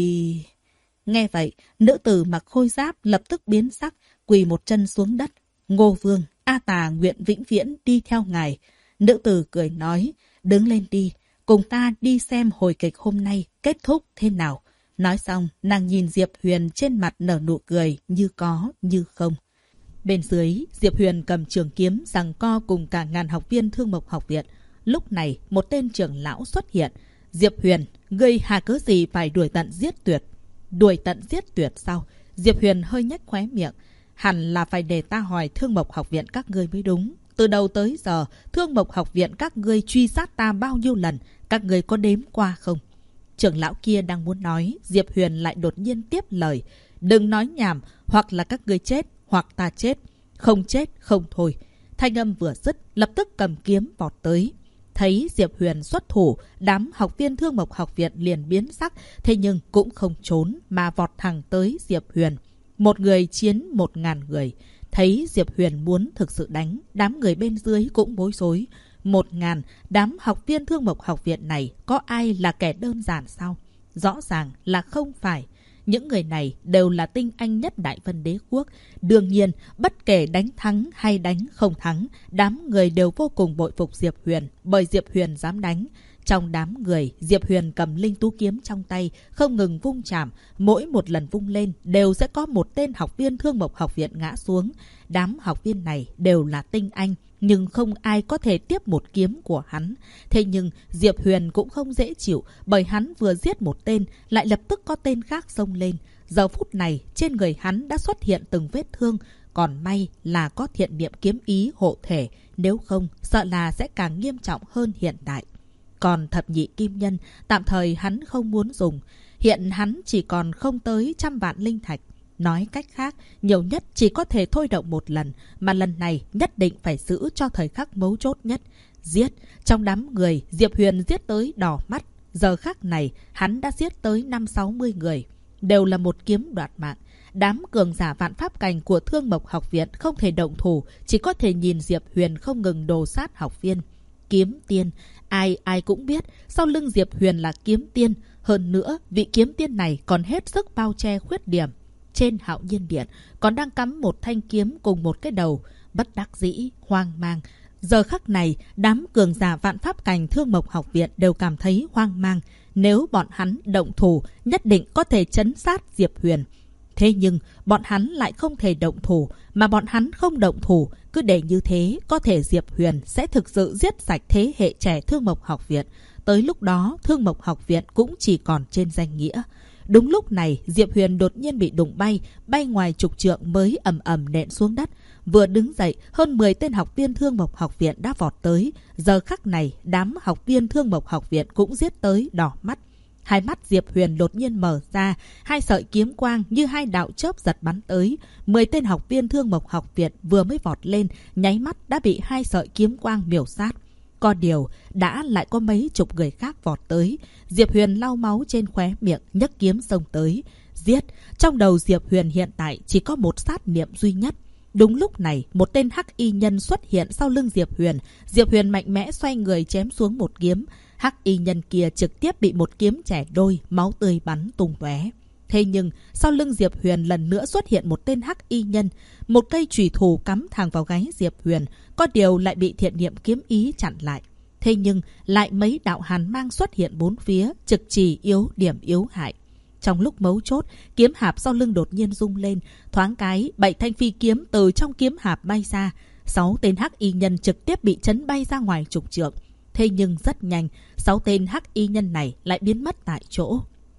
Nghe vậy, nữ tử mặc khôi giáp lập tức biến sắc, quỳ một chân xuống đất. Ngô Vương, A Tà nguyện vĩnh viễn đi theo ngài. Nữ tử cười nói, đứng lên đi, cùng ta đi xem hồi kịch hôm nay kết thúc thế nào. Nói xong, nàng nhìn Diệp Huyền trên mặt nở nụ cười như có như không. Bên dưới, Diệp Huyền cầm trường kiếm giằng co cùng cả ngàn học viên Thương Mộc Học viện. Lúc này, một tên trưởng lão xuất hiện. Diệp Huyền, ngươi hà cớ gì phải đuổi tận giết tuyệt? Đuổi tận giết tuyệt sao? Diệp Huyền hơi nhếch khóe miệng. Hẳn là phải để ta hỏi Thương Mộc Học viện các ngươi mới đúng. Từ đầu tới giờ, Thương Mộc Học viện các ngươi truy sát ta bao nhiêu lần? Các ngươi có đếm qua không? Trưởng lão kia đang muốn nói, Diệp Huyền lại đột nhiên tiếp lời. Đừng nói nhảm, hoặc là các ngươi chết, hoặc ta chết. Không chết, không thôi. Thanh âm vừa dứt, lập tức cầm kiếm vọt tới. Thấy Diệp Huyền xuất thủ, đám học viên Thương Mộc Học viện liền biến sắc, thế nhưng cũng không trốn mà vọt thẳng tới Diệp Huyền. Một người chiến 1000 người. Thấy Diệp Huyền muốn thực sự đánh, đám người bên dưới cũng bối rối. 1000, đám học viên Thương Mộc Học viện này có ai là kẻ đơn giản sao? Rõ ràng là không phải. Những người này đều là tinh anh nhất Đại Vân Đế Quốc. Đương nhiên, bất kể đánh thắng hay đánh không thắng, đám người đều vô cùng bội phục Diệp Huyền, bởi Diệp Huyền dám đánh. Trong đám người, Diệp Huyền cầm linh tú kiếm trong tay, không ngừng vung chạm. Mỗi một lần vung lên, đều sẽ có một tên học viên Thương Mộc Học viện ngã xuống. Đám học viên này đều là tinh anh, nhưng không ai có thể tiếp một kiếm của hắn. Thế nhưng Diệp Huyền cũng không dễ chịu, bởi hắn vừa giết một tên, lại lập tức có tên khác xông lên. Giờ phút này, trên người hắn đã xuất hiện từng vết thương, còn may là có thiện niệm kiếm ý hộ thể, nếu không sợ là sẽ càng nghiêm trọng hơn hiện tại. Còn thập nhị kim nhân, tạm thời hắn không muốn dùng. Hiện hắn chỉ còn không tới 100 vạn linh thạch. Nói cách khác, nhiều nhất chỉ có thể thôi động một lần, mà lần này nhất định phải giữ cho thời khắc mấu chốt nhất. Giết! Trong đám người, Diệp Huyền giết tới đỏ mắt. Giờ khắc này, hắn đã giết tới 50-60 người. Đều là một kiếm đoạt mạng. Đám cường giả vạn pháp cảnh của Thương Mộc Học viện không thể động thủ, chỉ có thể nhìn Diệp Huyền không ngừng đồ sát học viên. Kiếm tiên, ai cũng biết sau lưng Diệp Huyền là kiếm tiên. Hơn nữa, vị kiếm tiên này còn hết sức bao che khuyết điểm. Trên Hạo Nhiên Điện còn đang cắm một thanh kiếm cùng một cái đầu. Bất đắc dĩ, hoang mang. Giờ khắc này, đám cường giả vạn pháp cảnh Thương Mộc Học viện đều cảm thấy hoang mang. Nếu bọn hắn động thủ, nhất định có thể trấn sát Diệp Huyền. Thế nhưng, bọn hắn lại không thể động thủ, mà bọn hắn không động thủ. Cứ để như thế, có thể Diệp Huyền sẽ thực sự giết sạch thế hệ trẻ Thương Mộc Học viện. Tới lúc đó, Thương Mộc Học viện cũng chỉ còn trên danh nghĩa. Đúng lúc này, Diệp Huyền đột nhiên bị đụng bay ngoài chục trượng mới ầm ầm nện xuống đất. Vừa đứng dậy, hơn 10 tên học viên Thương Mộc Học viện đã vọt tới. Giờ khắc này, đám học viên Thương Mộc Học viện cũng giết tới đỏ mắt. Hai mắt Diệp Huyền đột nhiên mở ra, hai sợi kiếm quang như hai đạo chớp giật bắn tới. 10 tên học viên Thương Mộc Học viện vừa mới vọt lên, nháy mắt đã bị hai sợi kiếm quang miểu sát. Có điều, đã lại có mấy chục người khác vọt tới. Diệp Huyền lau máu trên khóe miệng, nhấc kiếm xông tới. Giết! Trong đầu Diệp Huyền hiện tại chỉ có một sát niệm duy nhất. Đúng lúc này, một tên hắc y nhân xuất hiện sau lưng Diệp Huyền. Diệp Huyền mạnh mẽ xoay người chém xuống một kiếm. Hắc y nhân kia trực tiếp bị một kiếm chẻ đôi, máu tươi bắn tung tóe. Thế nhưng, sau lưng Diệp Huyền lần nữa xuất hiện một tên hắc y nhân. Một cây chùy thủ cắm thẳng vào gáy Diệp Huyền, có điều lại bị thiện niệm kiếm ý chặn lại. Thế nhưng, lại mấy đạo hàn mang xuất hiện bốn phía, trực chỉ yếu điểm yếu hại. Trong lúc mấu chốt, kiếm hạp sau lưng đột nhiên rung lên, thoáng cái, 7 thanh phi kiếm từ trong kiếm hạp bay ra. 6 tên hắc y nhân trực tiếp bị chấn bay ra ngoài chục trượng. Thế nhưng rất nhanh, 6 tên hắc y nhân này lại biến mất tại chỗ.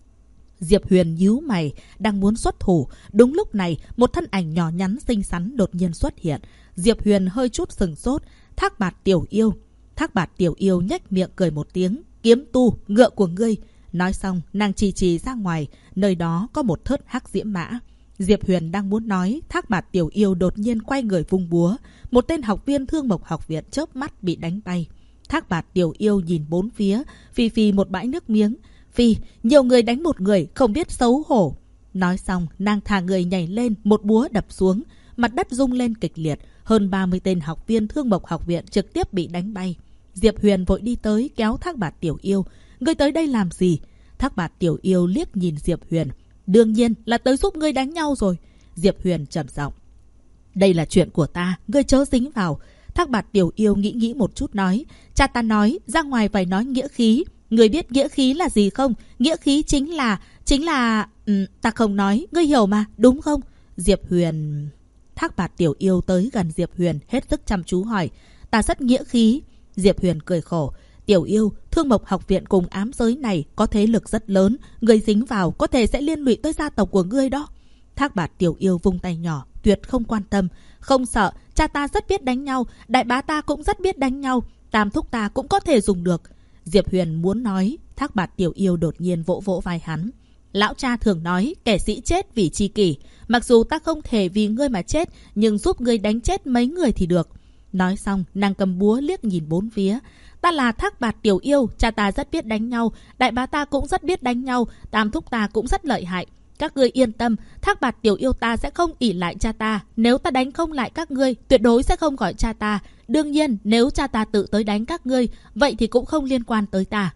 Diệp Huyền nhíu mày, đang muốn xuất thủ. Đúng lúc này, một thân ảnh nhỏ nhắn xinh xắn đột nhiên xuất hiện. Diệp Huyền hơi chút sừng sốt. Thác Bạt Tiểu Yêu. Thác Bạt Tiểu Yêu nhếch miệng cười một tiếng. Kiếm tu, ngựa của ngươi. Nói xong, nàng chỉ ra ngoài, nơi đó có một thớt hắc diễm mã. Diệp Huyền đang muốn nói, Thác Bạt Tiểu Yêu đột nhiên quay người vung búa. Một tên học viên Thương Mộc Học viện chớp mắt bị đánh bay. Thác Bạt Tiểu Yêu nhìn bốn phía, phì một bãi nước miếng. Phi, nhiều người đánh một người, không biết xấu hổ. Nói xong, nàng thả người nhảy lên, một búa đập xuống. Mặt đất rung lên kịch liệt, hơn 30 tên học viên Thương Mộc Học viện trực tiếp bị đánh bay. Diệp Huyền vội đi tới kéo Thác Bạt Tiểu Yêu. Ngươi tới đây làm gì? Thác Bạt Tiểu Yêu liếc nhìn Diệp Huyền. Đương nhiên là tới giúp ngươi đánh nhau rồi. Diệp Huyền trầm giọng. Đây là chuyện của ta, ngươi chớ dính vào. Thác Bạt Tiểu Yêu nghĩ một chút nói. Cha ta nói ra ngoài phải nói nghĩa khí. Ngươi biết nghĩa khí là gì không? Nghĩa khí chính là... ta không nói, ngươi hiểu mà, đúng không? Diệp Huyền... Thác Bạt Tiểu Yêu tới gần Diệp Huyền hết sức chăm chú hỏi. Ta rất nghĩa khí. Diệp Huyền cười khổ. Tiểu Yêu, Thương Mộc Học Viện cùng ám giới này có thế lực rất lớn. Ngươi dính vào có thể sẽ liên lụy tới gia tộc của ngươi đó. Thác Bạt Tiểu Yêu vung tay nhỏ, tuyệt không quan tâm. Không sợ, cha ta rất biết đánh nhau, đại bá ta cũng rất biết đánh nhau, tam thúc ta cũng có thể dùng được. Diệp Huyền muốn nói, Thác Bạt Tiểu Yêu đột nhiên vỗ vỗ vai hắn. Lão cha thường nói, kẻ sĩ chết vì chi kỷ. Mặc dù ta không thể vì ngươi mà chết, nhưng giúp ngươi đánh chết mấy người thì được. Nói xong, nàng cầm búa liếc nhìn bốn phía. Ta là Thác Bạt Tiểu Yêu, cha ta rất biết đánh nhau, đại bá ta cũng rất biết đánh nhau, tam thúc ta cũng rất lợi hại. Các ngươi yên tâm, Thác Bạt Tiểu Yêu ta sẽ không ỷ lại cha ta. Nếu ta đánh không lại các ngươi, tuyệt đối sẽ không gọi cha ta. Đương nhiên, nếu cha ta tự tới đánh các ngươi, vậy thì cũng không liên quan tới ta.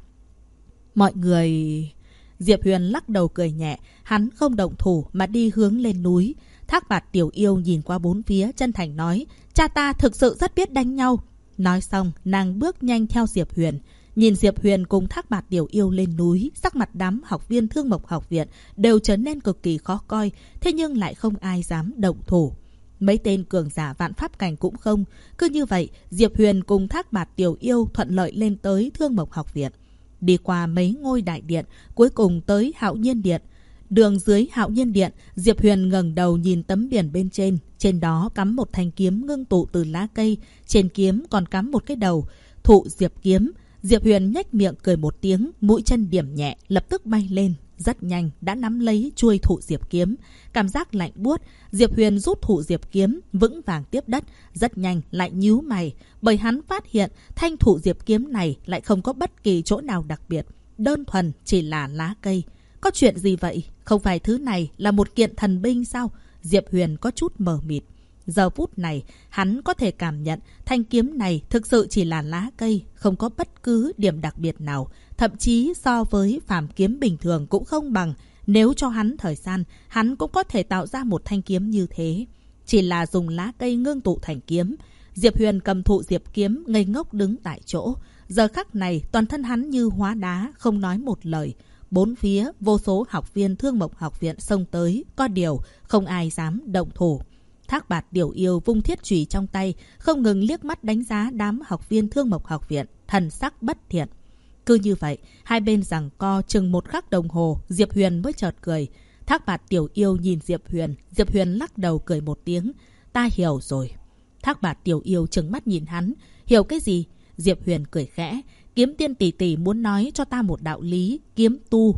Mọi người... Diệp Huyền lắc đầu cười nhẹ, hắn không động thủ mà đi hướng lên núi. Thác Bạt Tiểu Yêu nhìn qua bốn phía chân thành nói, cha ta thực sự rất biết đánh nhau. Nói xong, nàng bước nhanh theo Diệp Huyền. Nhìn Diệp Huyền cùng Thác Bạt Tiểu Yêu lên núi, sắc mặt đám học viên Thương Mộc Học Viện đều trở nên cực kỳ khó coi, thế nhưng lại không ai dám động thủ. Mấy tên cường giả vạn pháp cảnh cũng không. Cứ như vậy, Diệp Huyền cùng Thác Bạt Tiểu Yêu thuận lợi lên tới Thương Mộc Học Viện. Đi qua mấy ngôi đại điện, cuối cùng tới Hạo Nhiên Điện. Đường dưới Hạo Nhiên Điện, Diệp Huyền ngẩng đầu nhìn tấm biển bên trên. Trên đó cắm một thanh kiếm ngưng tụ từ lá cây, trên kiếm còn cắm một cái đầu, thụ diệp kiếm. Diệp Huyền nhếch miệng cười một tiếng, mũi chân điểm nhẹ, lập tức bay lên. Rất nhanh đã nắm lấy chuôi thụ diệp kiếm. Cảm giác lạnh buốt, Diệp Huyền rút thụ diệp kiếm, vững vàng tiếp đất. Rất nhanh lại nhíu mày, bởi hắn phát hiện thanh thụ diệp kiếm này lại không có bất kỳ chỗ nào đặc biệt. Đơn thuần chỉ là lá cây. Có chuyện gì vậy? Không phải thứ này là một kiện thần binh sao? Diệp Huyền có chút mờ mịt. Giờ phút này, hắn có thể cảm nhận thanh kiếm này thực sự chỉ là lá cây, không có bất cứ điểm đặc biệt nào. Thậm chí so với phàm kiếm bình thường cũng không bằng. Nếu cho hắn thời gian, hắn cũng có thể tạo ra một thanh kiếm như thế. Chỉ là dùng lá cây ngưng tụ thành kiếm. Diệp Huyền cầm thụ diệp kiếm ngây ngốc đứng tại chỗ. Giờ khắc này, toàn thân hắn như hóa đá, không nói một lời. Bốn phía, vô số học viên Thương Mộc Học Viện xông tới, có điều không ai dám động thủ. Thác Bạt Tiểu Yêu vung thiết chùy trong tay, không ngừng liếc mắt đánh giá đám học viên Thương Mộc Học Viện, thần sắc bất thiện. Cứ như vậy, hai bên giằng co chừng một khắc đồng hồ, Diệp Huyền mới chợt cười. Thác Bạt Tiểu Yêu nhìn Diệp Huyền lắc đầu cười một tiếng. Ta hiểu rồi. Thác Bạt Tiểu Yêu trừng mắt nhìn hắn. Hiểu cái gì? Diệp Huyền cười khẽ. Kiếm tiên tỷ tỷ muốn nói cho ta một đạo lý. Kiếm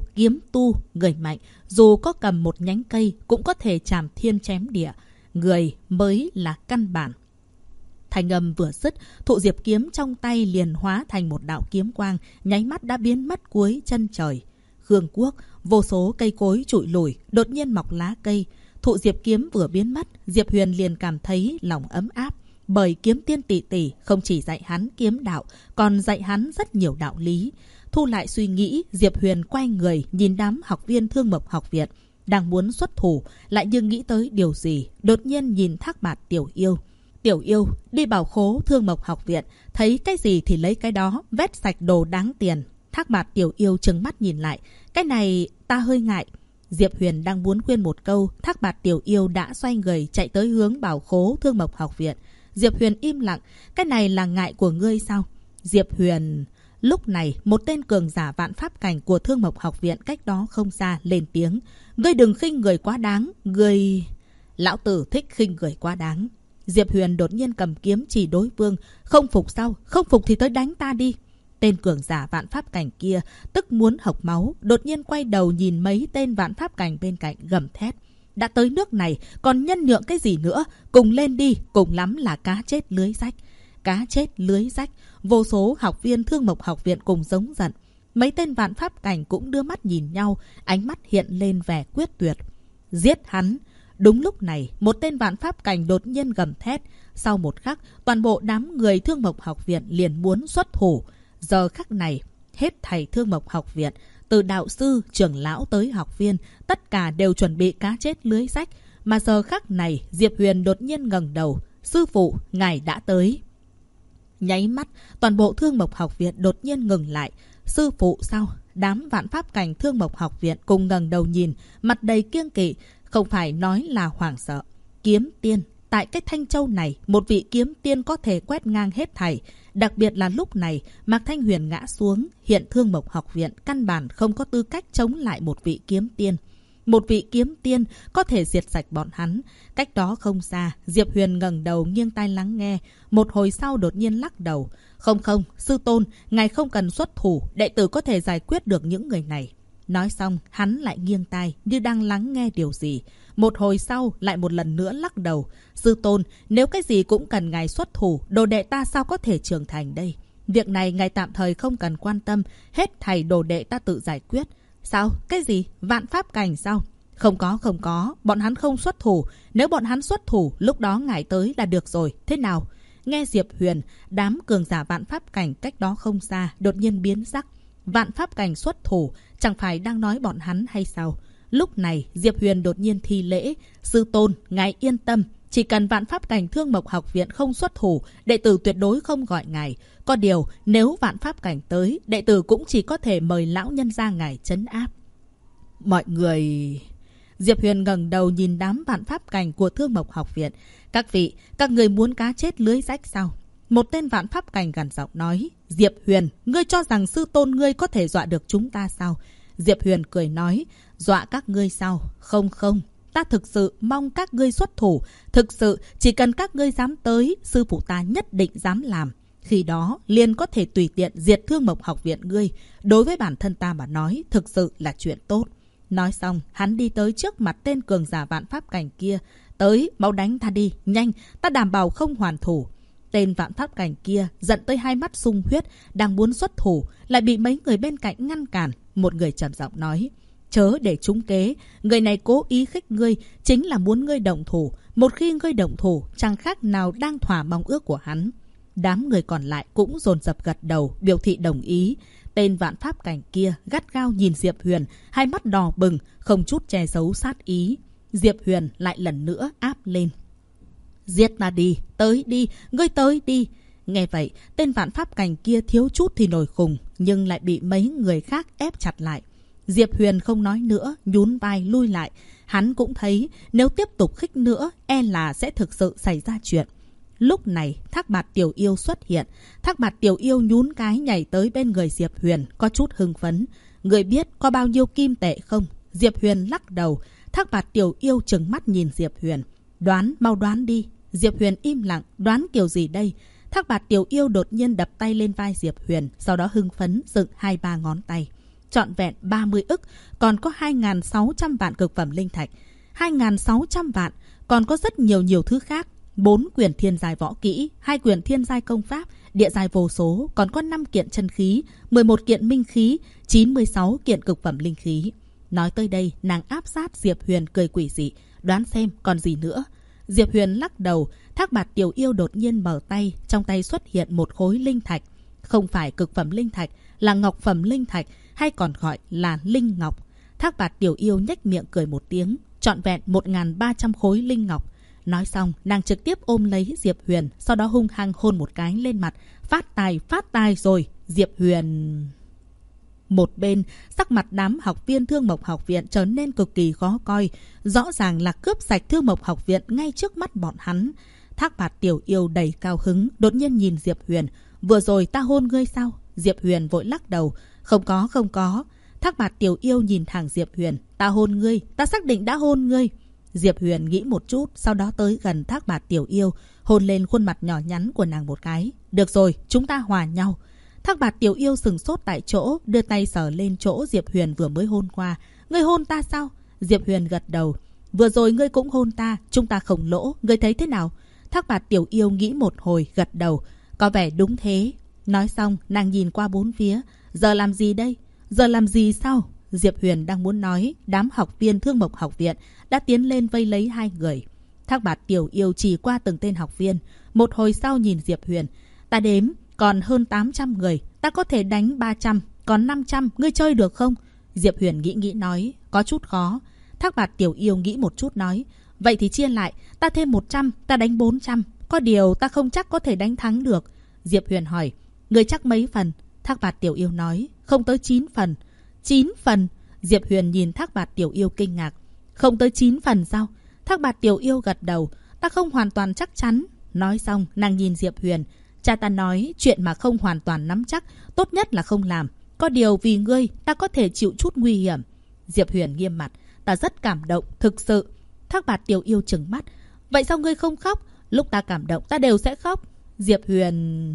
tu, người mạnh. Dù có cầm một nhánh cây, cũng có thể chạm thiên chém địa. Người mới là căn bản. Thanh âm vừa dứt, thụ diệp kiếm trong tay liền hóa thành một đạo kiếm quang, nháy mắt đã biến mất cuối chân trời. Khương Quốc, vô số cây cối trụi lủi, đột nhiên mọc lá cây. Thụ diệp kiếm vừa biến mất, Diệp Huyền liền cảm thấy lòng ấm áp. Bởi kiếm tiên tỷ tỷ không chỉ dạy hắn kiếm đạo, còn dạy hắn rất nhiều đạo lý. Thu lại suy nghĩ, Diệp Huyền quay người nhìn đám học viên Thương Mộc Học Viện. Đang muốn xuất thủ, lại nhưng nghĩ tới điều gì, đột nhiên nhìn Thác Bạt Tiểu Yêu. Tiểu Yêu, đi bảo khố Thương Mộc Học Viện, thấy cái gì thì lấy cái đó, vét sạch đồ đáng tiền. Thác Bạt Tiểu Yêu trừng mắt nhìn lại, cái này ta hơi ngại. Diệp Huyền đang muốn khuyên một câu, Thác Bạt Tiểu Yêu đã xoay người chạy tới hướng bảo khố Thương Mộc Học Viện. Diệp Huyền im lặng, cái này là ngại của ngươi sao? Diệp Huyền... Lúc này, một tên cường giả vạn pháp cảnh của Thương Mộc Học Viện cách đó không xa lên tiếng. Ngươi đừng khinh người quá đáng, ngươi... Lão tử thích khinh người quá đáng. Diệp Huyền đột nhiên cầm kiếm chỉ đối phương. Không phục sao? Không phục thì tới đánh ta đi. Tên cường giả vạn pháp cảnh kia tức muốn hộc máu, đột nhiên quay đầu nhìn mấy tên vạn pháp cảnh bên cạnh gầm thét. Đã tới nước này, còn nhân nhượng cái gì nữa? Cùng lên đi, cùng lắm là cá chết lưới rách. Cá chết lưới rách, vô số học viên Thương Mộc Học Viện cùng giống giận. Mấy tên vạn pháp cảnh cũng đưa mắt nhìn nhau, ánh mắt hiện lên vẻ quyết tuyệt. Giết hắn! Đúng lúc này, một tên vạn pháp cảnh đột nhiên gầm thét. Sau một khắc, toàn bộ đám người Thương Mộc Học Viện liền muốn xuất thủ. Giờ khắc này, hết thảy Thương Mộc Học Viện, từ đạo sư, trưởng lão tới học viên, tất cả đều chuẩn bị cá chết lưới rách. Mà giờ khắc này, Diệp Huyền đột nhiên ngẩng đầu. Sư phụ, ngài đã tới. Nháy mắt, toàn bộ Thương Mộc Học Viện đột nhiên ngừng lại. Sư phụ sao? Đám vạn pháp cảnh Thương Mộc Học Viện cùng ngẩng đầu nhìn, mặt đầy kiêng kỵ, không phải nói là hoảng sợ. Kiếm tiên, tại cái Thanh Châu này, một vị kiếm tiên có thể quét ngang hết thảy. Đặc biệt là lúc này, Mạc Thanh Huyền ngã xuống, hiện Thương Mộc Học Viện căn bản không có tư cách chống lại một vị kiếm tiên. Một vị kiếm tiên có thể diệt sạch bọn hắn. Cách đó không xa, Diệp Huyền ngẩng đầu nghiêng tai lắng nghe. Một hồi sau đột nhiên lắc đầu. Không, sư tôn, ngài không cần xuất thủ, đệ tử có thể giải quyết được những người này. Nói xong, hắn lại nghiêng tai như đang lắng nghe điều gì. Một hồi sau, lại một lần nữa lắc đầu. Sư tôn, nếu cái gì cũng cần ngài xuất thủ, đồ đệ ta sao có thể trưởng thành đây? Việc này ngài tạm thời không cần quan tâm, hết thảy đồ đệ ta tự giải quyết. Sao? Cái gì? Vạn pháp cảnh sao? Không có, bọn hắn không xuất thủ. Nếu bọn hắn xuất thủ, lúc đó ngài tới là được rồi. Thế nào? Nghe Diệp Huyền, đám cường giả vạn pháp cảnh cách đó không xa, đột nhiên biến sắc. Vạn pháp cảnh xuất thủ, chẳng phải đang nói bọn hắn hay sao? Lúc này, Diệp Huyền đột nhiên thi lễ. Sư tôn, ngài yên tâm. Chỉ cần vạn pháp cảnh Thương Mộc Học Viện không xuất thủ, đệ tử tuyệt đối không gọi ngài. Có điều, nếu vạn pháp cảnh tới, đệ tử cũng chỉ có thể mời lão nhân ra ngài trấn áp. Mọi người... Diệp Huyền ngẩng đầu nhìn đám vạn pháp cảnh của Thương Mộc Học Viện. Các vị, các người muốn cá chết lưới rách sao? Một tên vạn pháp cảnh gằn giọng nói. Diệp Huyền, ngươi cho rằng sư tôn ngươi có thể dọa được chúng ta sao? Diệp Huyền cười nói. Dọa các ngươi sao? Không, ta thực sự mong các ngươi xuất thủ. Thực sự, chỉ cần các ngươi dám tới, sư phụ ta nhất định dám làm. Khi đó, liền có thể tùy tiện diệt Thương Mộc Học Viện ngươi. Đối với bản thân ta mà nói, thực sự là chuyện tốt. Nói xong, hắn đi tới trước mặt tên cường giả vạn pháp cảnh kia. Tới, mau đánh ta đi, nhanh, ta đảm bảo không hoàn thủ. Tên vạn pháp cảnh kia giận tới hai mắt sung huyết, đang muốn xuất thủ, lại bị mấy người bên cạnh ngăn cản. Một người trầm giọng nói. Chớ để trúng kế, người này cố ý khích ngươi, chính là muốn ngươi động thủ. Một khi ngươi động thủ, chẳng khác nào đang thỏa mong ước của hắn. Đám người còn lại cũng dồn dập gật đầu, biểu thị đồng ý. Tên vạn pháp cảnh kia gắt gao nhìn Diệp Huyền, hai mắt đỏ bừng, không chút che giấu sát ý. Diệp Huyền lại lần nữa áp lên. Giết ta đi, tới đi, ngươi tới đi. Nghe vậy, tên vạn pháp cảnh kia thiếu chút thì nổi khùng, nhưng lại bị mấy người khác ép chặt lại. Diệp Huyền không nói nữa, nhún vai lui lại. Hắn cũng thấy nếu tiếp tục khích nữa, e là sẽ thực sự xảy ra chuyện. Lúc này, Thác Bạt Tiểu Yêu xuất hiện. Thác Bạt Tiểu Yêu nhún cái nhảy tới bên người Diệp Huyền, có chút hưng phấn. Người biết có bao nhiêu kim tệ không? Diệp Huyền lắc đầu. Thác Bạt Tiểu Yêu trừng mắt nhìn Diệp Huyền. Đoán, mau đoán đi. Diệp Huyền im lặng, đoán kiểu gì đây? Thác Bạt Tiểu Yêu đột nhiên đập tay lên vai Diệp Huyền, sau đó hưng phấn dựng 2-3 ngón tay. Trọn vẹn 30 ức, còn có 2.600 vạn cực phẩm linh thạch. 2.600 vạn, còn có rất nhiều thứ khác. 4 quyển thiên giai võ kỹ, 2 quyển thiên giai công pháp, địa giai vô số, còn có 5 kiện chân khí, 11 kiện minh khí, 96 kiện cực phẩm linh khí. Nói tới đây, nàng áp sát Diệp Huyền cười quỷ dị. Đoán xem còn gì nữa. Diệp Huyền lắc đầu. Thác Bạt Tiểu Yêu đột nhiên mở tay, trong tay xuất hiện một khối linh thạch. Không phải cực phẩm linh thạch, là ngọc phẩm linh thạch, hay còn gọi là linh ngọc. Thác Bạt Tiểu Yêu nhếch miệng cười một tiếng. Trọn vẹn 1.300 khối linh ngọc. Nói xong, nàng trực tiếp ôm lấy Diệp Huyền, sau đó hung hăng hôn một cái lên mặt. Phát tài rồi. Diệp Huyền... Một bên, sắc mặt đám học viên Thương Mộc Học Viện trở nên cực kỳ khó coi. Rõ ràng là cướp sạch Thương Mộc Học Viện ngay trước mắt bọn hắn. Thác Bạt Tiểu Yêu đầy cao hứng, đột nhiên nhìn Diệp Huyền. Vừa rồi ta hôn ngươi sao? Diệp Huyền vội lắc đầu. Không có. Thác Bạt Tiểu Yêu nhìn thẳng Diệp Huyền. Ta hôn ngươi, ta xác định đã hôn ngươi. Diệp Huyền nghĩ một chút, sau đó tới gần Thác Bạt Tiểu Yêu, hôn lên khuôn mặt nhỏ nhắn của nàng một cái. Được rồi, chúng ta hòa nhau. Thác Bạt Tiểu Yêu sừng sốt tại chỗ, đưa tay sờ lên chỗ Diệp Huyền vừa mới hôn qua. Ngươi hôn ta sao? Diệp Huyền gật đầu. Vừa rồi ngươi cũng hôn ta, chúng ta không lỗ, ngươi thấy thế nào? Thác Bạt Tiểu Yêu nghĩ một hồi, gật đầu. Có vẻ đúng thế. Nói xong, nàng nhìn qua bốn phía. Giờ làm gì đây? Giờ làm gì sao? Diệp Huyền đang muốn nói, đám học viên Thương Mộc học viện đã tiến lên vây lấy hai người. Thác Bạt Tiểu Yêu chỉ qua từng tên học viên. Một hồi sau nhìn Diệp Huyền. Ta đếm, còn hơn 800 người. Ta có thể đánh 300, còn 500, ngươi chơi được không? Diệp Huyền nghĩ nói, có chút khó. Thác Bạt Tiểu Yêu nghĩ một chút nói, vậy thì chia lại, ta thêm 100, ta đánh 400. Có điều ta không chắc có thể đánh thắng được. Diệp Huyền hỏi, ngươi chắc mấy phần? Thác Bạt Tiểu Yêu nói, không tới 9 phần. 9 phần? Diệp Huyền nhìn Thác Bạt Tiểu Yêu kinh ngạc. Không tới 9 phần sao? Thác Bạt Tiểu Yêu gật đầu, ta không hoàn toàn chắc chắn. Nói xong, nàng nhìn Diệp Huyền. Cha ta nói, chuyện mà không hoàn toàn nắm chắc, tốt nhất là không làm. Có điều vì ngươi, ta có thể chịu chút nguy hiểm. Diệp Huyền nghiêm mặt, ta rất cảm động, thực sự. Thác Bạt Tiểu Yêu trừng mắt, vậy sao ngươi không khóc? Lúc ta cảm động, ta đều sẽ khóc. Diệp Huyền...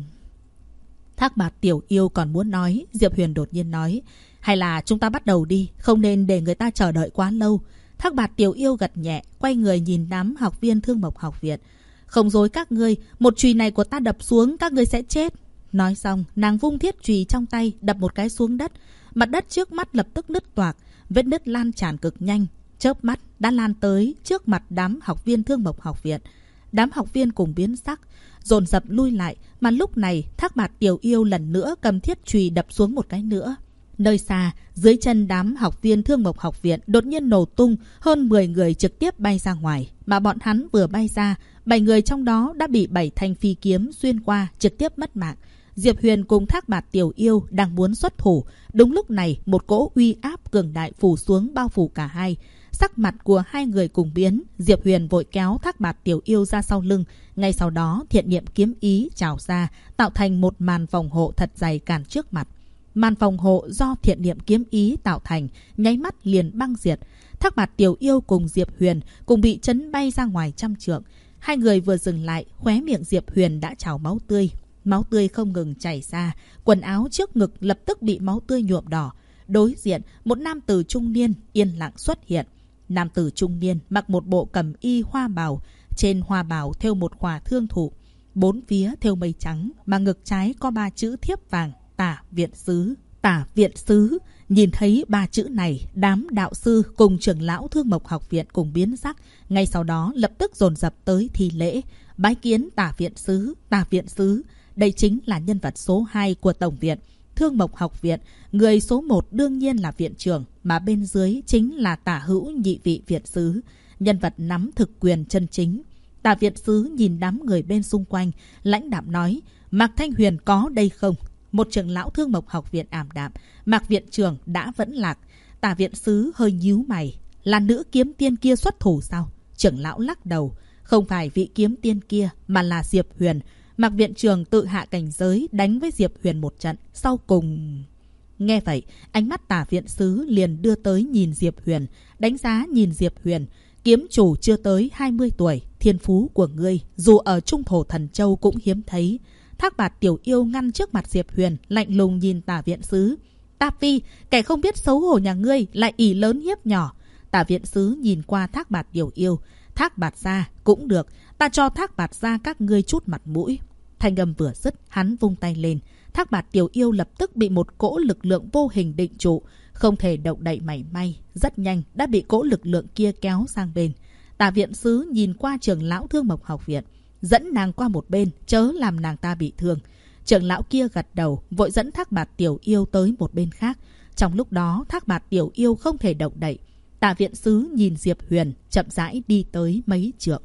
Thác Bạt Tiểu Yêu còn muốn nói, Diệp Huyền đột nhiên nói, hay là chúng ta bắt đầu đi, không nên để người ta chờ đợi quá lâu. Thác Bạt Tiểu Yêu gật nhẹ, quay người nhìn đám học viên Thương Mộc học viện. Không dối các ngươi, một chùy này của ta đập xuống, các ngươi sẽ chết. Nói xong, nàng vung thiết chùy trong tay, đập một cái xuống đất. Mặt đất trước mắt lập tức nứt toạc, vết nứt lan tràn cực nhanh. Chớp mắt đã lan tới trước mặt đám học viên Thương Mộc học viện. Đám học viên cùng biến sắc, dồn dập lui lại, mà lúc này Thác Bạt Tiểu Yêu lần nữa cầm thiết chùy đập xuống một cái nữa. Nơi xa, dưới chân đám học viên Thương Mộc học viện đột nhiên nổ tung, hơn 10 người trực tiếp bay ra ngoài. Mà bọn hắn vừa bay ra, 7 người trong đó đã bị 7 thanh phi kiếm xuyên qua, trực tiếp mất mạng. Diệp Huyền cùng Thác Bạt Tiểu Yêu đang muốn xuất thủ. Đúng lúc này, một cỗ uy áp cường đại phủ xuống bao phủ cả hai. Sắc mặt của hai người cùng biến, Diệp Huyền vội kéo Thác Bạt Tiểu Yêu ra sau lưng. Ngay sau đó, thiện niệm kiếm ý trào ra, tạo thành một màn phòng hộ thật dày cản trước mặt. Màn phòng hộ do thiện niệm kiếm ý tạo thành, nháy mắt liền băng diệt. Thác Bạt Tiểu Yêu cùng Diệp Huyền cùng bị chấn bay ra ngoài trăm trượng. Hai người vừa dừng lại, khóe miệng Diệp Huyền đã trào máu tươi. Máu tươi không ngừng chảy ra, quần áo trước ngực lập tức bị máu tươi nhuộm đỏ. Đối diện, một nam tử trung niên yên lặng xuất hiện. Nam tử trung niên mặc một bộ cẩm y hoa bào, trên hoa bào thêu một khỏa thương thụ, bốn phía thêu mây trắng, mà ngực trái có 3 chữ thiếp vàng, Tả Viện Sứ. Tả Viện Sứ. Nhìn thấy 3 chữ này, đám đạo sư cùng trưởng lão Thương Mộc học viện cùng biến sắc, ngay sau đó lập tức dồn dập tới thi lễ, bái kiến Tả Viện Sứ. Tả Viện Sứ, đây chính là nhân vật số 2 của tổng viện Thương Mộc học viện. Người số 1 đương nhiên là viện trưởng, mà bên dưới chính là Tả Hữu nhị vị viện sứ, nhân vật nắm thực quyền chân chính. Tả Viện Sứ nhìn đám người bên xung quanh, lãnh đạm nói, Mạc Thanh Huyền có đây không? Một trưởng lão Thương Mộc học viện ảm đạm, Mạc viện trưởng đã vẫn lạc. Tả Viện Sứ hơi nhíu mày, là nữ kiếm tiên kia xuất thủ sao? Trưởng lão lắc đầu, không phải vị kiếm tiên kia mà là Diệp Huyền. Mạc viện trưởng tự hạ cảnh giới đánh với Diệp Huyền một trận, sau cùng... Nghe vậy, ánh mắt Tả Viện Sứ liền đưa tới nhìn Diệp Huyền, đánh giá nhìn Diệp Huyền. Kiếm chủ chưa tới 20 tuổi, thiên phú của ngươi, dù ở Trung Thổ Thần Châu cũng hiếm thấy. Thác Bạt Tiểu Yêu ngăn trước mặt Diệp Huyền, lạnh lùng nhìn Tả Viện Sứ. Ta phi, kẻ không biết xấu hổ nhà ngươi lại ỷ lớn hiếp nhỏ. Tả Viện Sứ nhìn qua Thác Bạt Tiểu Yêu. Thác Bạt gia cũng được, ta cho Thác Bạt gia các ngươi chút mặt mũi. Thanh âm vừa dứt, hắn vung tay lên. Thác Bạt Tiểu Yêu lập tức bị một cỗ lực lượng vô hình định trụ, không thể động đậy mảy may. Rất nhanh đã bị cỗ lực lượng kia kéo sang bên. Tả Viện Sứ nhìn qua trưởng lão Thương Mộc học viện, dẫn nàng qua một bên, chớ làm nàng ta bị thương. Trưởng lão kia gật đầu, vội dẫn Thác Bạt Tiểu Yêu tới một bên khác. Trong lúc đó, Thác Bạt Tiểu Yêu không thể động đậy. Tả Viện Sứ nhìn Diệp Huyền, chậm rãi đi tới mấy trượng.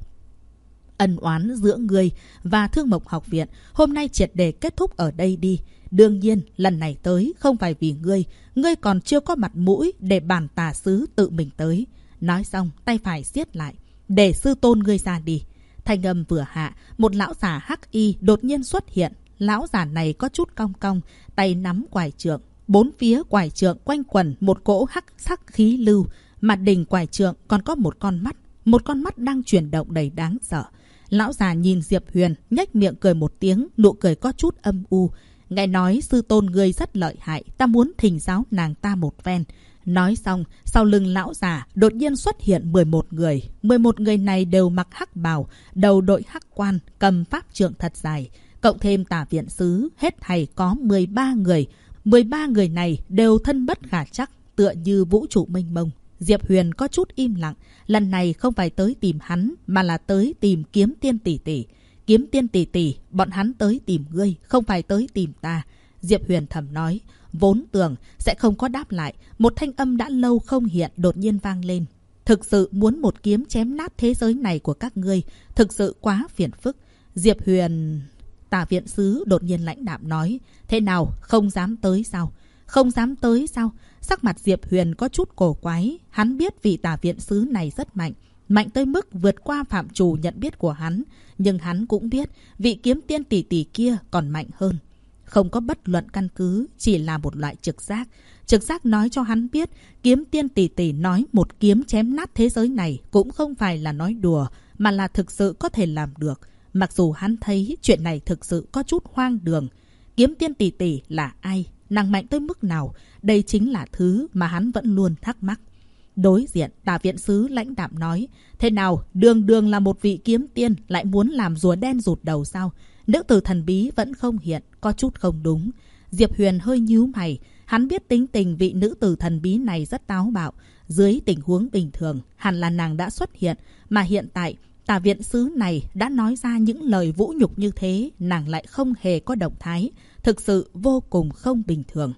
Ân oán giữa ngươi và Thương Mộc học viện hôm nay triệt để kết thúc ở đây đi. Đương nhiên, lần này tới không phải vì ngươi còn chưa có mặt mũi để bản tà sứ tự mình tới. Nói xong, tay phải siết lại, để sư tôn ngươi ra đi. Thanh âm vừa hạ, một lão già hắc y đột nhiên xuất hiện. Lão già này có chút cong cong, tay nắm quải trượng. Bốn phía quải trượng quanh quẩn một cỗ hắc sắc khí lưu. Mặt đỉnh quải trượng còn có một con mắt đang chuyển động đầy đáng sợ. Lão già nhìn Diệp Huyền, nhếch miệng cười một tiếng, nụ cười có chút âm u. Nghe nói sư tôn ngươi rất lợi hại, ta muốn thỉnh giáo nàng ta một phen. Nói xong, sau lưng lão già đột nhiên xuất hiện 11 người. 11 người này đều mặc hắc bào, đầu đội hắc quan, cầm pháp trượng thật dài. Cộng thêm Tả Viện Sứ, hết thảy có 13 người. 13 người này đều thân bất khả trắc, tựa như vũ trụ mênh mông. Diệp Huyền có chút im lặng. Lần này không phải tới tìm hắn, mà là tới tìm Kiếm Tiên tỷ tỷ. Kiếm Tiên tỷ tỷ, bọn hắn tới tìm ngươi, không phải tới tìm ta. Diệp Huyền thầm nói. Vốn tưởng sẽ không có đáp lại. Một thanh âm đã lâu không hiện đột nhiên vang lên. Thực sự muốn một kiếm chém nát thế giới này của các ngươi. Thực sự quá phiền phức. Diệp Huyền... Tả viện sứ đột nhiên lãnh đạm nói. Thế nào, không dám tới sao? Không dám tới sao? Sắc mặt Diệp Huyền có chút cổ quái. Hắn biết vị tả viện sứ này rất mạnh. Mạnh tới mức vượt qua phạm trù nhận biết của hắn. Nhưng hắn cũng biết vị kiếm tiên tỷ tỷ kia còn mạnh hơn. Không có bất luận căn cứ, chỉ là một loại trực giác. Trực giác nói cho hắn biết kiếm tiên tỷ tỷ nói một kiếm chém nát thế giới này cũng không phải là nói đùa, mà là thực sự có thể làm được. Mặc dù hắn thấy chuyện này thực sự có chút hoang đường. Kiếm tiên tỷ tỷ là ai? Nàng mạnh tới mức nào? Đây chính là thứ mà hắn vẫn luôn thắc mắc. Đối diện, tả viện sứ lãnh đạm nói. Thế nào, đường đường là một vị kiếm tiên lại muốn làm rùa đen rụt đầu sao? Nữ tử thần bí vẫn không hiện, có chút không đúng. Diệp Huyền hơi nhíu mày. Hắn biết tính tình vị nữ tử thần bí này rất táo bạo. Dưới tình huống bình thường, hẳn là nàng đã xuất hiện. Mà hiện tại, tả viện sứ này đã nói ra những lời vũ nhục như thế, nàng lại không hề có động thái. Thực sự vô cùng không bình thường.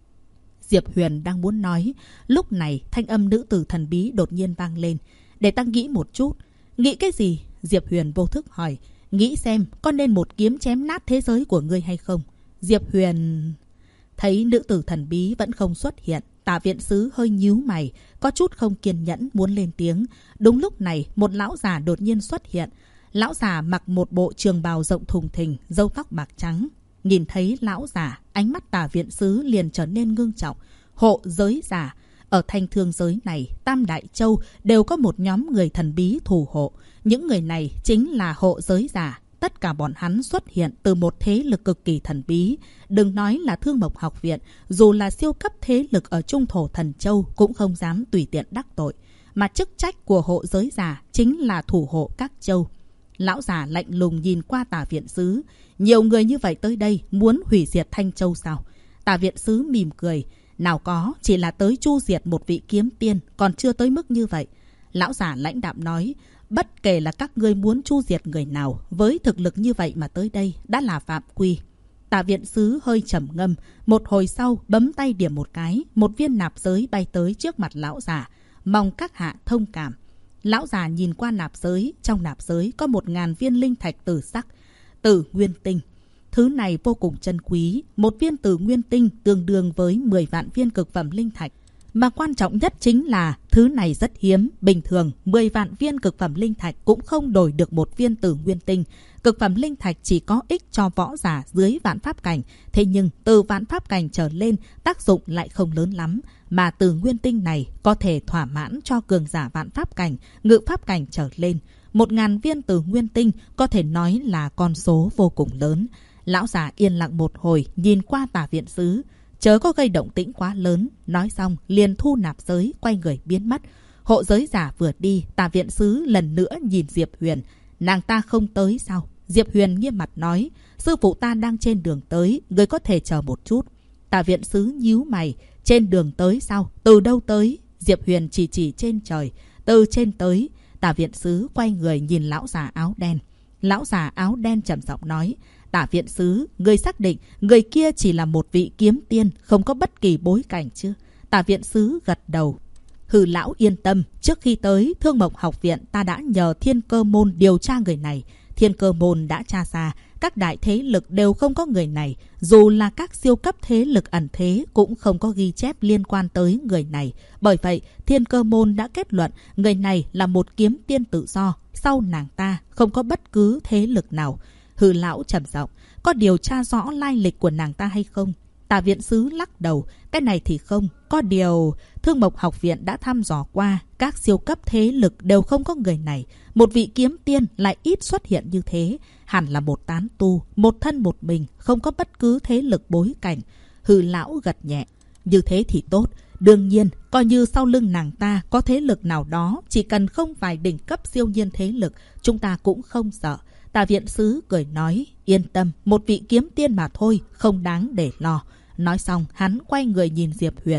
Diệp Huyền đang muốn nói. Lúc này, thanh âm nữ tử thần bí đột nhiên vang lên. Để ta nghĩ một chút. Nghĩ cái gì? Diệp Huyền vô thức hỏi. Nghĩ xem có nên một kiếm chém nát thế giới của ngươi hay không? Diệp Huyền... Thấy nữ tử thần bí vẫn không xuất hiện, tả viện sứ hơi nhíu mày, có chút không kiên nhẫn muốn lên tiếng. Đúng lúc này, một lão già đột nhiên xuất hiện. Lão già mặc một bộ trường bào rộng thùng thình, râu tóc bạc trắng. Nhìn thấy lão già, ánh mắt tả viện sứ liền trở nên ngưng trọng. Hộ giới giả. Ở thanh thương giới này, Tam Đại Châu đều có một nhóm người thần bí thủ hộ. Những người này chính là hộ giới giả. Tất cả bọn hắn xuất hiện từ một thế lực cực kỳ thần bí. Đừng nói là Thương Mộc Học Viện, dù là siêu cấp thế lực ở Trung Thổ Thần Châu cũng không dám tùy tiện đắc tội. Mà chức trách của hộ giới giả chính là thủ hộ các châu. Lão già lạnh lùng nhìn qua tả viện sứ. Nhiều người như vậy tới đây muốn hủy diệt Thanh Châu sao? Tả viện sứ mỉm cười. Nào có, chỉ là tới chu diệt một vị kiếm tiên, còn chưa tới mức như vậy. Lão già lãnh đạm nói. Bất kể là các ngươi muốn chu diệt người nào, với thực lực như vậy mà tới đây đã là phạm quy. Tả viện sứ hơi trầm ngâm, một hồi sau bấm tay điểm một cái, một viên nạp giới bay tới trước mặt lão già, mong các hạ thông cảm. Lão già nhìn qua nạp giới, trong nạp giới có 1000 viên linh thạch tử sắc, tử nguyên tinh. Thứ này vô cùng chân quý, một viên tử nguyên tinh tương đương với 10 vạn viên cực phẩm linh thạch. Mà quan trọng nhất chính là thứ này rất hiếm. Bình thường 10 vạn viên cực phẩm linh thạch cũng không đổi được một viên tử nguyên tinh. Cực phẩm linh thạch chỉ có ích cho võ giả dưới vạn pháp cảnh. Thế nhưng từ vạn pháp cảnh trở lên tác dụng lại không lớn lắm. Mà tử nguyên tinh này có thể thỏa mãn cho cường giả vạn pháp cảnh, ngự pháp cảnh trở lên. 1000 viên tử nguyên tinh có thể nói là con số vô cùng lớn. Lão già yên lặng một hồi nhìn qua tả viện sứ. Chớ có gây động tĩnh quá lớn. Nói xong liền thu nạp giới, quay người biến mất. Hộ giới giả vừa đi, tả viện sứ lần nữa nhìn Diệp Huyền. Nàng ta không tới sao? Diệp Huyền nghiêm mặt nói. Sư phụ ta đang trên đường tới, người có thể chờ một chút. Tả viện sứ nhíu mày. Trên đường tới sao? Từ đâu tới? Diệp Huyền chỉ trên trời. Từ trên tới. Tả viện sứ quay người nhìn lão già áo đen. Lão già áo đen trầm giọng nói. Tả viện sứ, người xác định người kia chỉ là một vị kiếm tiên, không có bất kỳ bối cảnh chứ? Tả viện sứ gật đầu. Hừ, lão yên tâm, trước khi tới Thương Mộc Học Viện ta đã nhờ Thiên Cơ Môn điều tra người này. Thiên Cơ Môn đã tra ra, các đại thế lực đều không có người này. Dù là các siêu cấp thế lực ẩn thế cũng không có ghi chép liên quan tới người này. Bởi vậy, Thiên Cơ Môn đã kết luận người này là một kiếm tiên tự do. Sau nàng ta không có bất cứ thế lực nào. Hừ, lão trầm giọng. Có điều tra rõ lai lịch của nàng ta hay không? Tả viện sứ lắc đầu. Cái này thì không. Có điều Thương Mộc Học Viện đã thăm dò qua, các siêu cấp thế lực đều không có người này. Một vị kiếm tiên lại ít xuất hiện như thế. Hẳn là một tán tu, một thân một mình, không có bất cứ thế lực bối cảnh. Hừ, lão gật nhẹ. Như thế thì tốt. Đương nhiên, coi như sau lưng nàng ta có thế lực nào đó, chỉ cần không phải đỉnh cấp siêu nhiên thế lực, chúng ta cũng không sợ. Tả viện sứ cười nói. Yên tâm, một vị kiếm tiên mà thôi, không đáng để lo. Nói xong hắn quay người nhìn Diệp Huyền.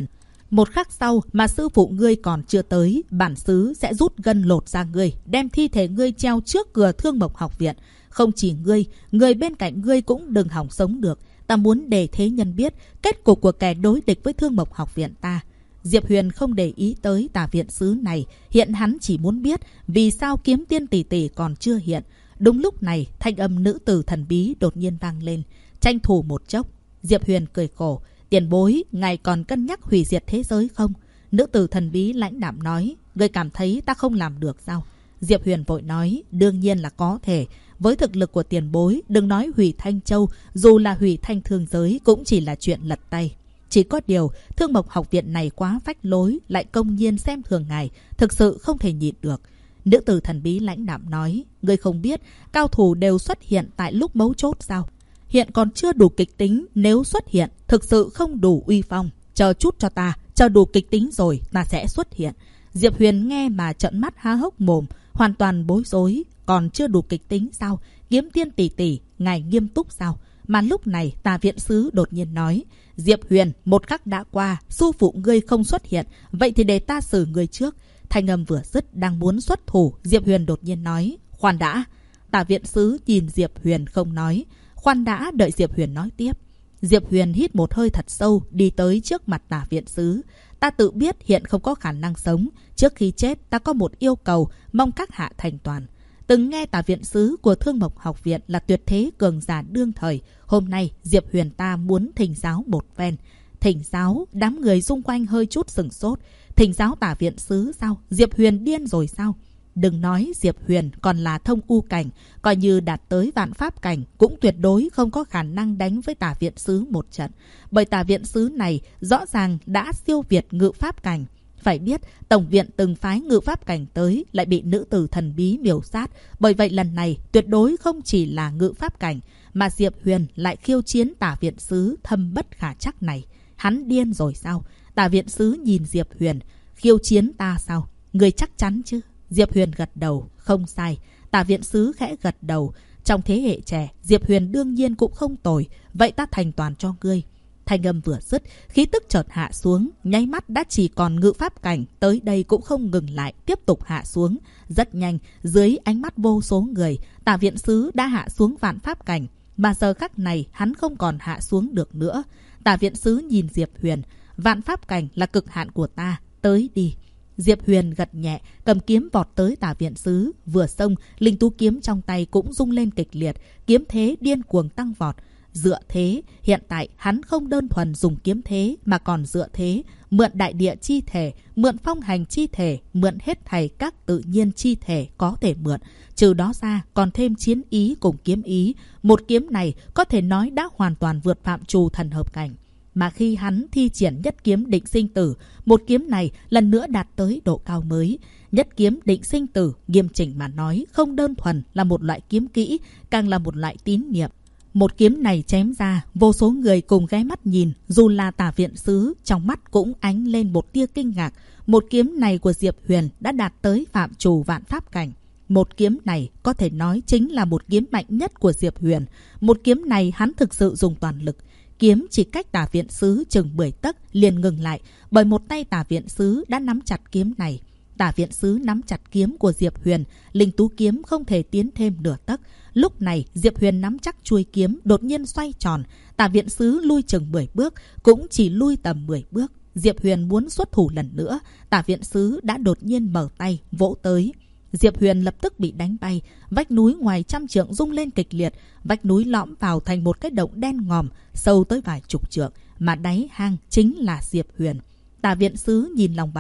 Một khắc sau mà sư phụ ngươi còn chưa tới, bản xứ sẽ rút gân lột ra ngươi, đem thi thể ngươi treo trước cửa Thương Mộc học viện. Không chỉ ngươi, người bên cạnh ngươi cũng đừng hỏng sống được. Ta muốn để thế nhân biết kết cục của kẻ đối địch với Thương Mộc học viện ta. Diệp Huyền không để ý tới Tả viện sứ này, hiện hắn chỉ muốn biết vì sao Kiếm Tiên tỷ tỷ còn chưa hiện. Đúng lúc này, thanh âm nữ tử thần bí đột nhiên vang lên, tranh thủ một chốc. Diệp Huyền cười khổ, tiền bối, ngài còn cân nhắc hủy diệt thế giới không? Nữ tử thần bí lãnh đạm nói, ngươi cảm thấy ta không làm được sao? Diệp Huyền vội nói, đương nhiên là có thể. Với thực lực của tiền bối, đừng nói hủy Thanh Châu, dù là hủy Thanh Thương giới cũng chỉ là chuyện lật tay. Chỉ có điều, Thương Mộc học viện này quá phách lối, lại công nhiên xem thường ngài, thực sự không thể nhịn được. Nữ tử thần bí lãnh đạm nói, ngươi không biết, cao thủ đều xuất hiện tại lúc mấu chốt sao? Hiện còn chưa đủ kịch tính, nếu xuất hiện, thực sự không đủ uy phong. Chờ chút cho ta, chờ đủ kịch tính rồi, ta sẽ xuất hiện. Diệp Huyền nghe mà trợn mắt há hốc mồm, hoàn toàn bối rối. Còn chưa đủ kịch tính sao? Kiếm Tiên tỷ tỷ, ngài nghiêm túc sao? Mà lúc này Tà viện sứ đột nhiên nói, Diệp Huyền, một khắc đã qua, sư phụ ngươi không xuất hiện, vậy thì để ta xử ngươi trước. Thanh âm vừa dứt đang muốn xuất thủ, Diệp Huyền đột nhiên nói, khoan đã. Tà viện sứ nhìn Diệp Huyền không nói, khoan đã, đợi Diệp Huyền nói tiếp. Diệp Huyền hít một hơi thật sâu, đi tới trước mặt Tà viện sứ. Ta tự biết hiện không có khả năng sống, trước khi chết ta có một yêu cầu, mong các hạ thành toàn. Từng nghe Tả viện sứ của Thương Mộc học viện là tuyệt thế cường giả đương thời. Hôm nay Diệp Huyền ta muốn thỉnh giáo một phen. Thỉnh giáo, đám người xung quanh hơi chút sừng sốt. Thỉnh giáo Tả viện sứ sao? Diệp Huyền điên rồi sao? Đừng nói Diệp Huyền còn là thông u cảnh, coi như đạt tới vạn pháp cảnh cũng tuyệt đối không có khả năng đánh với Tả viện sứ một trận. Bởi Tả viện sứ này rõ ràng đã siêu việt ngự pháp cảnh. Phải biết, Tổng viện từng phái ngự pháp cảnh tới lại bị nữ tử thần bí miểu sát. Bởi vậy lần này tuyệt đối không chỉ là ngự pháp cảnh, mà Diệp Huyền lại khiêu chiến Tả viện sứ thâm bất khả trắc này. Hắn điên rồi sao? Tả viện sứ nhìn Diệp Huyền, khiêu chiến ta sao? Người chắc chắn chứ? Diệp Huyền gật đầu, không sai. Tả viện sứ khẽ gật đầu. Trong thế hệ trẻ, Diệp Huyền đương nhiên cũng không tồi. Vậy ta thành toàn cho ngươi. Thanh âm vừa dứt, khí tức chợt hạ xuống, nháy mắt đã chỉ còn ngự pháp cảnh, tới đây cũng không ngừng lại, tiếp tục hạ xuống. Rất nhanh, dưới ánh mắt vô số người, Tả viện sứ đã hạ xuống vạn pháp cảnh, mà giờ khắc này hắn không còn hạ xuống được nữa. Tả viện sứ nhìn Diệp Huyền, vạn pháp cảnh là cực hạn của ta, tới đi. Diệp Huyền gật nhẹ, cầm kiếm vọt tới Tả viện sứ, vừa xông, linh tú kiếm trong tay cũng rung lên kịch liệt, kiếm thế điên cuồng tăng vọt. Dựa thế, hiện tại hắn không đơn thuần dùng kiếm thế mà còn dựa thế, mượn đại địa chi thể, mượn phong hành chi thể, mượn hết thảy các tự nhiên chi thể có thể mượn. Trừ đó ra còn thêm chiến ý cùng kiếm ý, một kiếm này có thể nói đã hoàn toàn vượt phạm trù thần hợp cảnh. Mà khi hắn thi triển nhất kiếm định sinh tử, một kiếm này lần nữa đạt tới độ cao mới. Nhất kiếm định sinh tử, nghiêm chỉnh mà nói, không đơn thuần là một loại kiếm kỹ, càng là một loại tín niệm. Một kiếm này chém ra, vô số người cùng ghé mắt nhìn, dù là Tả viện sứ, trong mắt cũng ánh lên một tia kinh ngạc. Một kiếm này của Diệp Huyền đã đạt tới phạm trù vạn pháp cảnh. Một kiếm này có thể nói chính là một kiếm mạnh nhất của Diệp Huyền. Một kiếm này hắn thực sự dùng toàn lực. Kiếm chỉ cách Tả viện sứ chừng 10 tấc liền ngừng lại, bởi một tay Tả viện sứ đã nắm chặt kiếm này. Tả viện sứ nắm chặt kiếm của Diệp Huyền, linh tú kiếm không thể tiến thêm nửa tấc. Lúc này Diệp Huyền nắm chắc chuôi kiếm đột nhiên xoay tròn, Tả viện sứ lui chừng 10 bước, cũng chỉ lui tầm 10 bước. Diệp Huyền muốn xuất thủ lần nữa, Tả viện sứ đã đột nhiên mở tay vỗ tới. Diệp Huyền lập tức bị đánh bay, vách núi ngoài trăm trượng rung lên kịch liệt, vách núi lõm vào thành một cái động đen ngòm sâu tới vài chục trượng, mà đáy hang chính là Diệp Huyền. Tả viện sứ nhìn lòng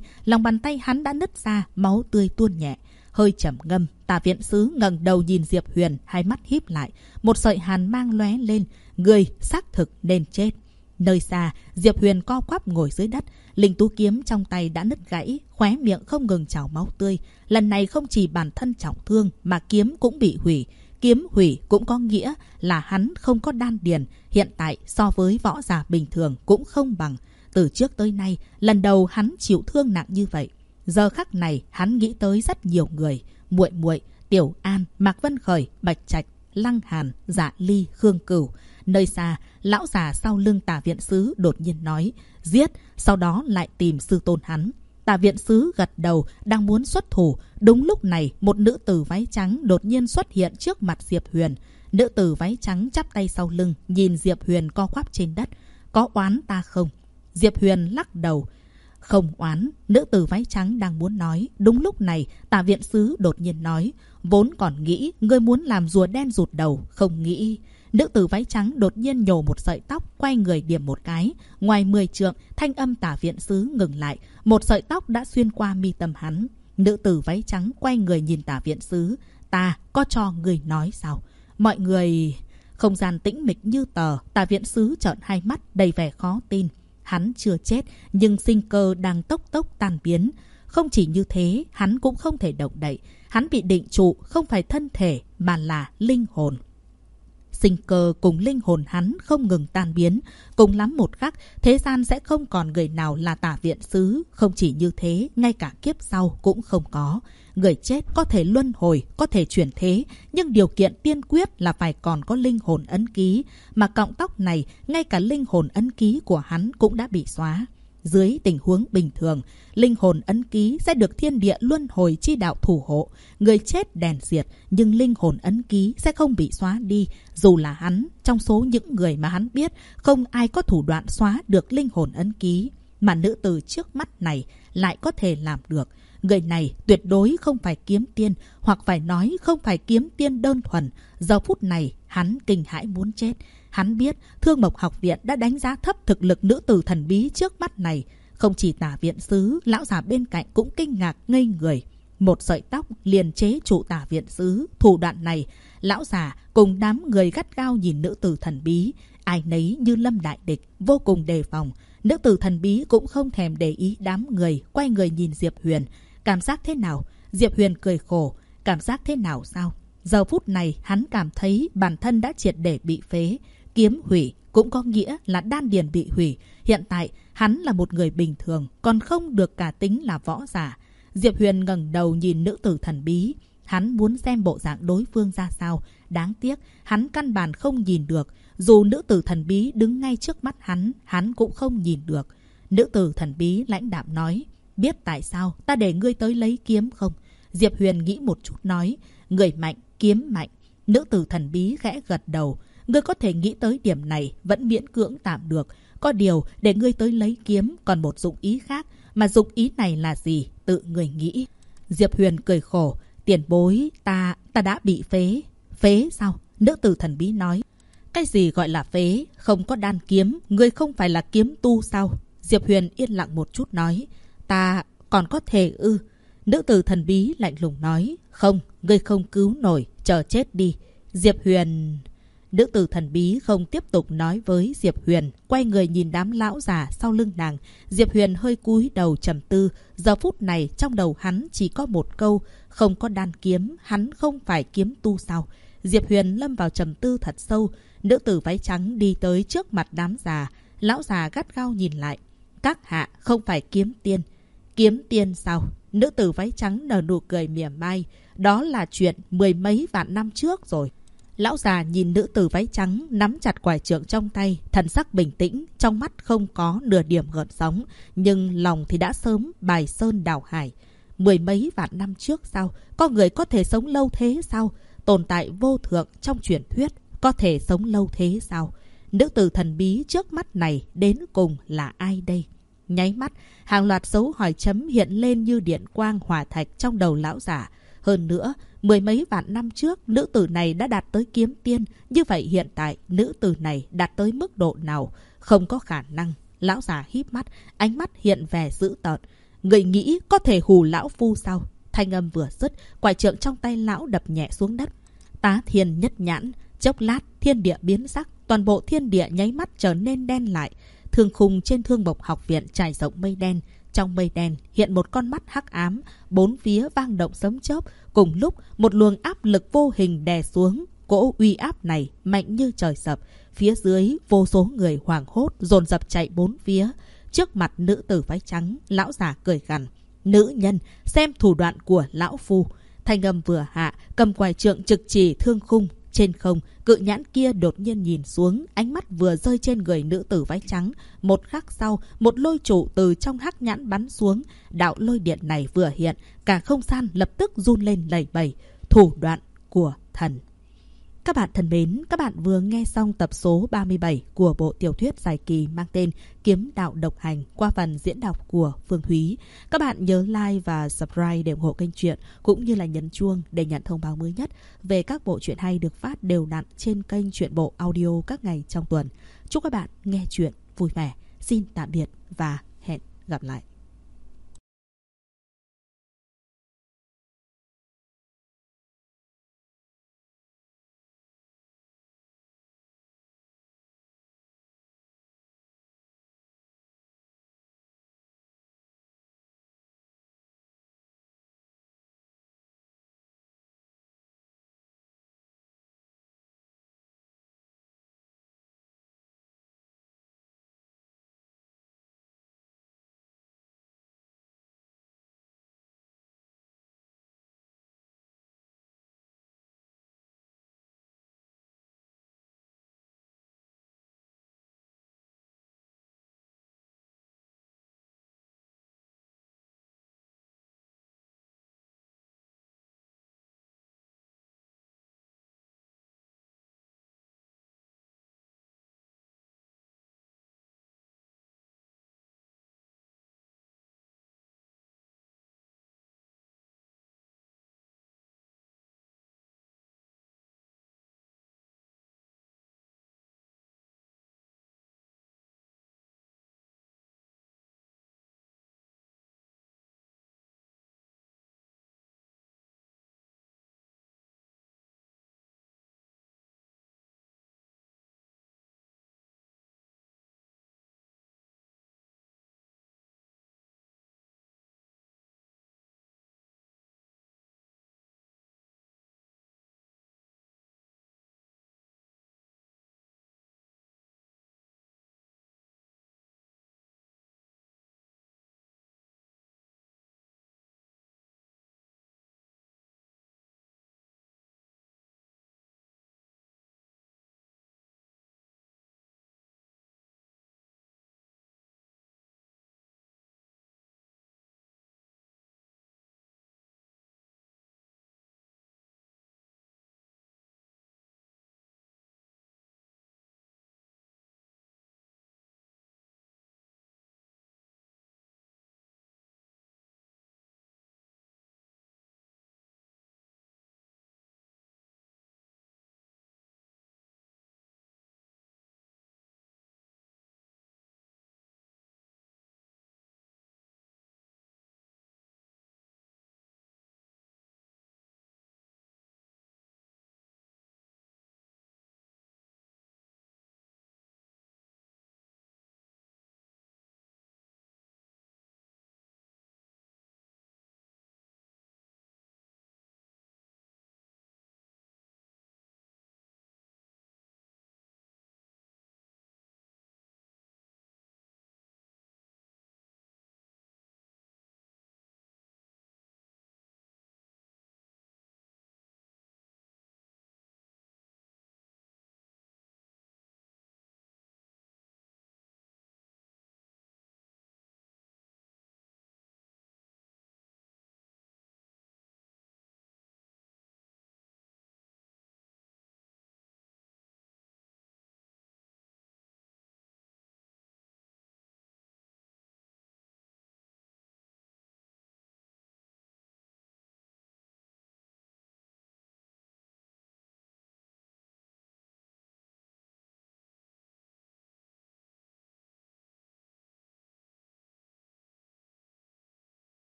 bàn tay hắn đã nứt ra, máu tươi tuôn nhẹ. Hơi trầm ngâm, Tả viện sứ ngẩng đầu nhìn Diệp Huyền, hai mắt híp lại, một sợi hàn mang lóe lên, người xác thực nên chết. Nơi xa, Diệp Huyền co quắp ngồi dưới đất, linh tú kiếm trong tay đã nứt gãy, khóe miệng không ngừng trào máu tươi. Lần này không chỉ bản thân trọng thương mà kiếm cũng bị hủy. Kiếm hủy cũng có nghĩa là hắn không có đan điền, hiện tại so với võ giả bình thường cũng không bằng. Từ trước tới nay, lần đầu hắn chịu thương nặng như vậy. Giờ khắc này hắn nghĩ tới rất nhiều người, Muội Muội, Tiểu An, Mạc Vân Khởi, Bạch Trạch, Lăng Hàn, Dạ Ly, Khương Cửu. Nơi xa, lão già sau lưng Tả viện sứ đột nhiên nói, giết, sau đó lại tìm sư tôn hắn. Tả viện sứ gật đầu, đang muốn xuất thủ. Đúng lúc này, một nữ tử váy trắng đột nhiên xuất hiện trước mặt Diệp Huyền. Nữ tử váy trắng chắp tay sau lưng, nhìn Diệp Huyền co quắp trên đất. Có oán ta không? Diệp Huyền lắc đầu. Không oán. Nữ tử váy trắng đang muốn nói. Đúng lúc này, Tả viện sứ đột nhiên nói, vốn còn nghĩ ngươi muốn làm rùa đen rụt đầu, không nghĩ. Nữ tử váy trắng đột nhiên nhổ một sợi tóc, quay người điểm một cái. Ngoài 10 trượng, thanh âm Tả viện sứ ngừng lại. Một sợi tóc đã xuyên qua mi tâm hắn. Nữ tử váy trắng quay người nhìn Tả viện sứ. Ta có cho người nói sao? Mọi người... Không gian tĩnh mịch như tờ. Tả viện sứ trợn hai mắt đầy vẻ khó tin. Hắn chưa chết, nhưng sinh cơ đang tốc tốc tan biến. Không chỉ như thế, hắn cũng không thể động đậy. Hắn bị định trụ, không phải thân thể, mà là linh hồn. Sinh cơ cùng linh hồn hắn không ngừng tan biến. Cùng lắm một khắc, thế gian sẽ không còn người nào là Tả viện sứ. Không chỉ như thế, ngay cả kiếp sau cũng không có. Người chết có thể luân hồi, có thể chuyển thế, nhưng điều kiện tiên quyết là phải còn có linh hồn ấn ký. Mà cọng tóc này, ngay cả linh hồn ấn ký của hắn cũng đã bị xóa. Dưới tình huống bình thường, linh hồn ấn ký sẽ được thiên địa luân hồi chi đạo thủ hộ. Người chết đèn diệt, nhưng linh hồn ấn ký sẽ không bị xóa đi. Dù là hắn, trong số những người mà hắn biết, không ai có thủ đoạn xóa được linh hồn ấn ký. Mà nữ tử trước mắt này lại có thể làm được. Người này tuyệt đối không phải kiếm tiên, hoặc phải nói không phải kiếm tiên đơn thuần. Giờ phút này, hắn kinh hãi muốn chết. Hắn biết Thương Mộc học viện đã đánh giá thấp thực lực nữ tử thần bí trước mắt này. Không chỉ Tả viện sứ, lão già bên cạnh cũng kinh ngạc ngây người. Một sợi tóc liền chế trụ Tả viện sứ. Thủ đoạn này, lão già cùng đám người gắt gao nhìn nữ tử thần bí. Ai nấy như lâm đại địch, vô cùng đề phòng. Nữ tử thần bí cũng không thèm để ý đám người, quay người nhìn Diệp Huyền. Cảm giác thế nào? Diệp Huyền cười khổ. Cảm giác thế nào sao? Giờ phút này hắn cảm thấy bản thân đã triệt để bị phế. Kiếm hủy cũng có nghĩa là đan điền bị hủy. Hiện tại hắn là một người bình thường, còn không được cả tính là võ giả. Diệp Huyền ngẩng đầu nhìn nữ tử thần bí. Hắn muốn xem bộ dạng đối phương ra sao. Đáng tiếc hắn căn bản không nhìn được. Dù nữ tử thần bí đứng ngay trước mắt hắn cũng không nhìn được. Nữ tử thần bí lãnh đạm nói, biết tại sao ta để ngươi tới lấy kiếm không? Diệp Huyền nghĩ một chút nói, người mạnh, kiếm mạnh. Nữ tử thần bí khẽ gật đầu. Ngươi có thể nghĩ tới điểm này vẫn miễn cưỡng tạm được. Có điều để ngươi tới lấy kiếm còn một dụng ý khác. Mà dụng ý này là gì? Tự người nghĩ. Diệp Huyền cười khổ. Tiền bối, ta đã bị phế. Phế sao? Nữ tử thần bí nói. Cái gì gọi là phế? Không có đan kiếm. Ngươi không phải là kiếm tu sao? Diệp Huyền yên lặng một chút nói. Ta còn có thể ư? Nữ tử thần bí lạnh lùng nói. Không, ngươi không cứu nổi. Chờ chết đi. Diệp Huyền... Nữ tử thần bí không tiếp tục nói với Diệp Huyền, quay người nhìn đám lão già sau lưng nàng. Diệp Huyền hơi cúi đầu trầm tư. Giờ phút này trong đầu hắn chỉ có một câu, không có đan kiếm, hắn không phải kiếm tu sao? Diệp Huyền lâm vào trầm tư thật sâu. Nữ tử váy trắng đi tới trước mặt đám già. Lão già gắt gao nhìn lại. Các hạ không phải kiếm tiên. Kiếm tiên sao? Nữ tử váy trắng nở nụ cười mỉa mai. Đó là chuyện mười mấy vạn năm trước rồi. Lão già nhìn nữ tử váy trắng nắm chặt quải trượng trong tay, thần sắc bình tĩnh, trong mắt không có nửa điểm gợn sóng, nhưng lòng thì đã sớm bài sơn đảo hải. Mười mấy vạn năm trước sao? Có người có thể sống lâu thế sao? Tồn tại vô thượng trong truyền thuyết, có thể sống lâu thế sao? Nữ tử thần bí trước mắt này đến cùng là ai đây? Nháy mắt, hàng loạt dấu hỏi chấm hiện lên như điện quang hỏa thạch trong đầu lão giả. Hơn nữa, mười mấy vạn năm trước, nữ tử này đã đạt tới kiếm tiên. Như vậy hiện tại, nữ tử này đạt tới mức độ nào? Không có khả năng. Lão già híp mắt, ánh mắt hiện vẻ dữ tợn. Người nghĩ có thể hù lão phu sao? Thanh âm vừa dứt, quải trượng trong tay lão đập nhẹ xuống đất. Tá thiên nhất nhãn, chốc lát, thiên địa biến sắc. Toàn bộ thiên địa nháy mắt trở nên đen lại. Thương khung trên Thương Mộc học viện trải rộng mây đen. Trong mây đen hiện một con mắt hắc ám, bốn phía vang động sấm chớp. Cùng lúc một luồng áp lực vô hình đè xuống. Cỗ uy áp này mạnh như trời sập. Phía dưới vô số người hoảng hốt dồn dập chạy bốn phía. Trước mặt nữ tử váy trắng, lão già cười gằn. Nữ nhân, xem thủ đoạn của lão phu. Thanh âm vừa hạ, cầm quải trượng trực chỉ thương khung. Trên không, cự nhãn kia đột nhiên nhìn xuống, ánh mắt vừa rơi trên người nữ tử váy trắng. Một khắc sau, một lôi trụ từ trong hắc nhãn bắn xuống. Đạo lôi điện này vừa hiện, cả không gian lập tức run lên lẩy bẩy. Thủ đoạn của thần. Các bạn thân mến, các bạn vừa nghe xong tập số 37 của bộ tiểu thuyết dài kỳ mang tên Kiếm Đạo Độc Hành qua phần diễn đọc của Phương Thúy. Các bạn nhớ like và subscribe để ủng hộ kênh truyện, cũng như là nhấn chuông để nhận thông báo mới nhất về các bộ truyện hay được phát đều đặn trên kênh Truyện Bộ Audio các ngày trong tuần. Chúc các bạn nghe truyện vui vẻ. Xin tạm biệt và hẹn gặp lại.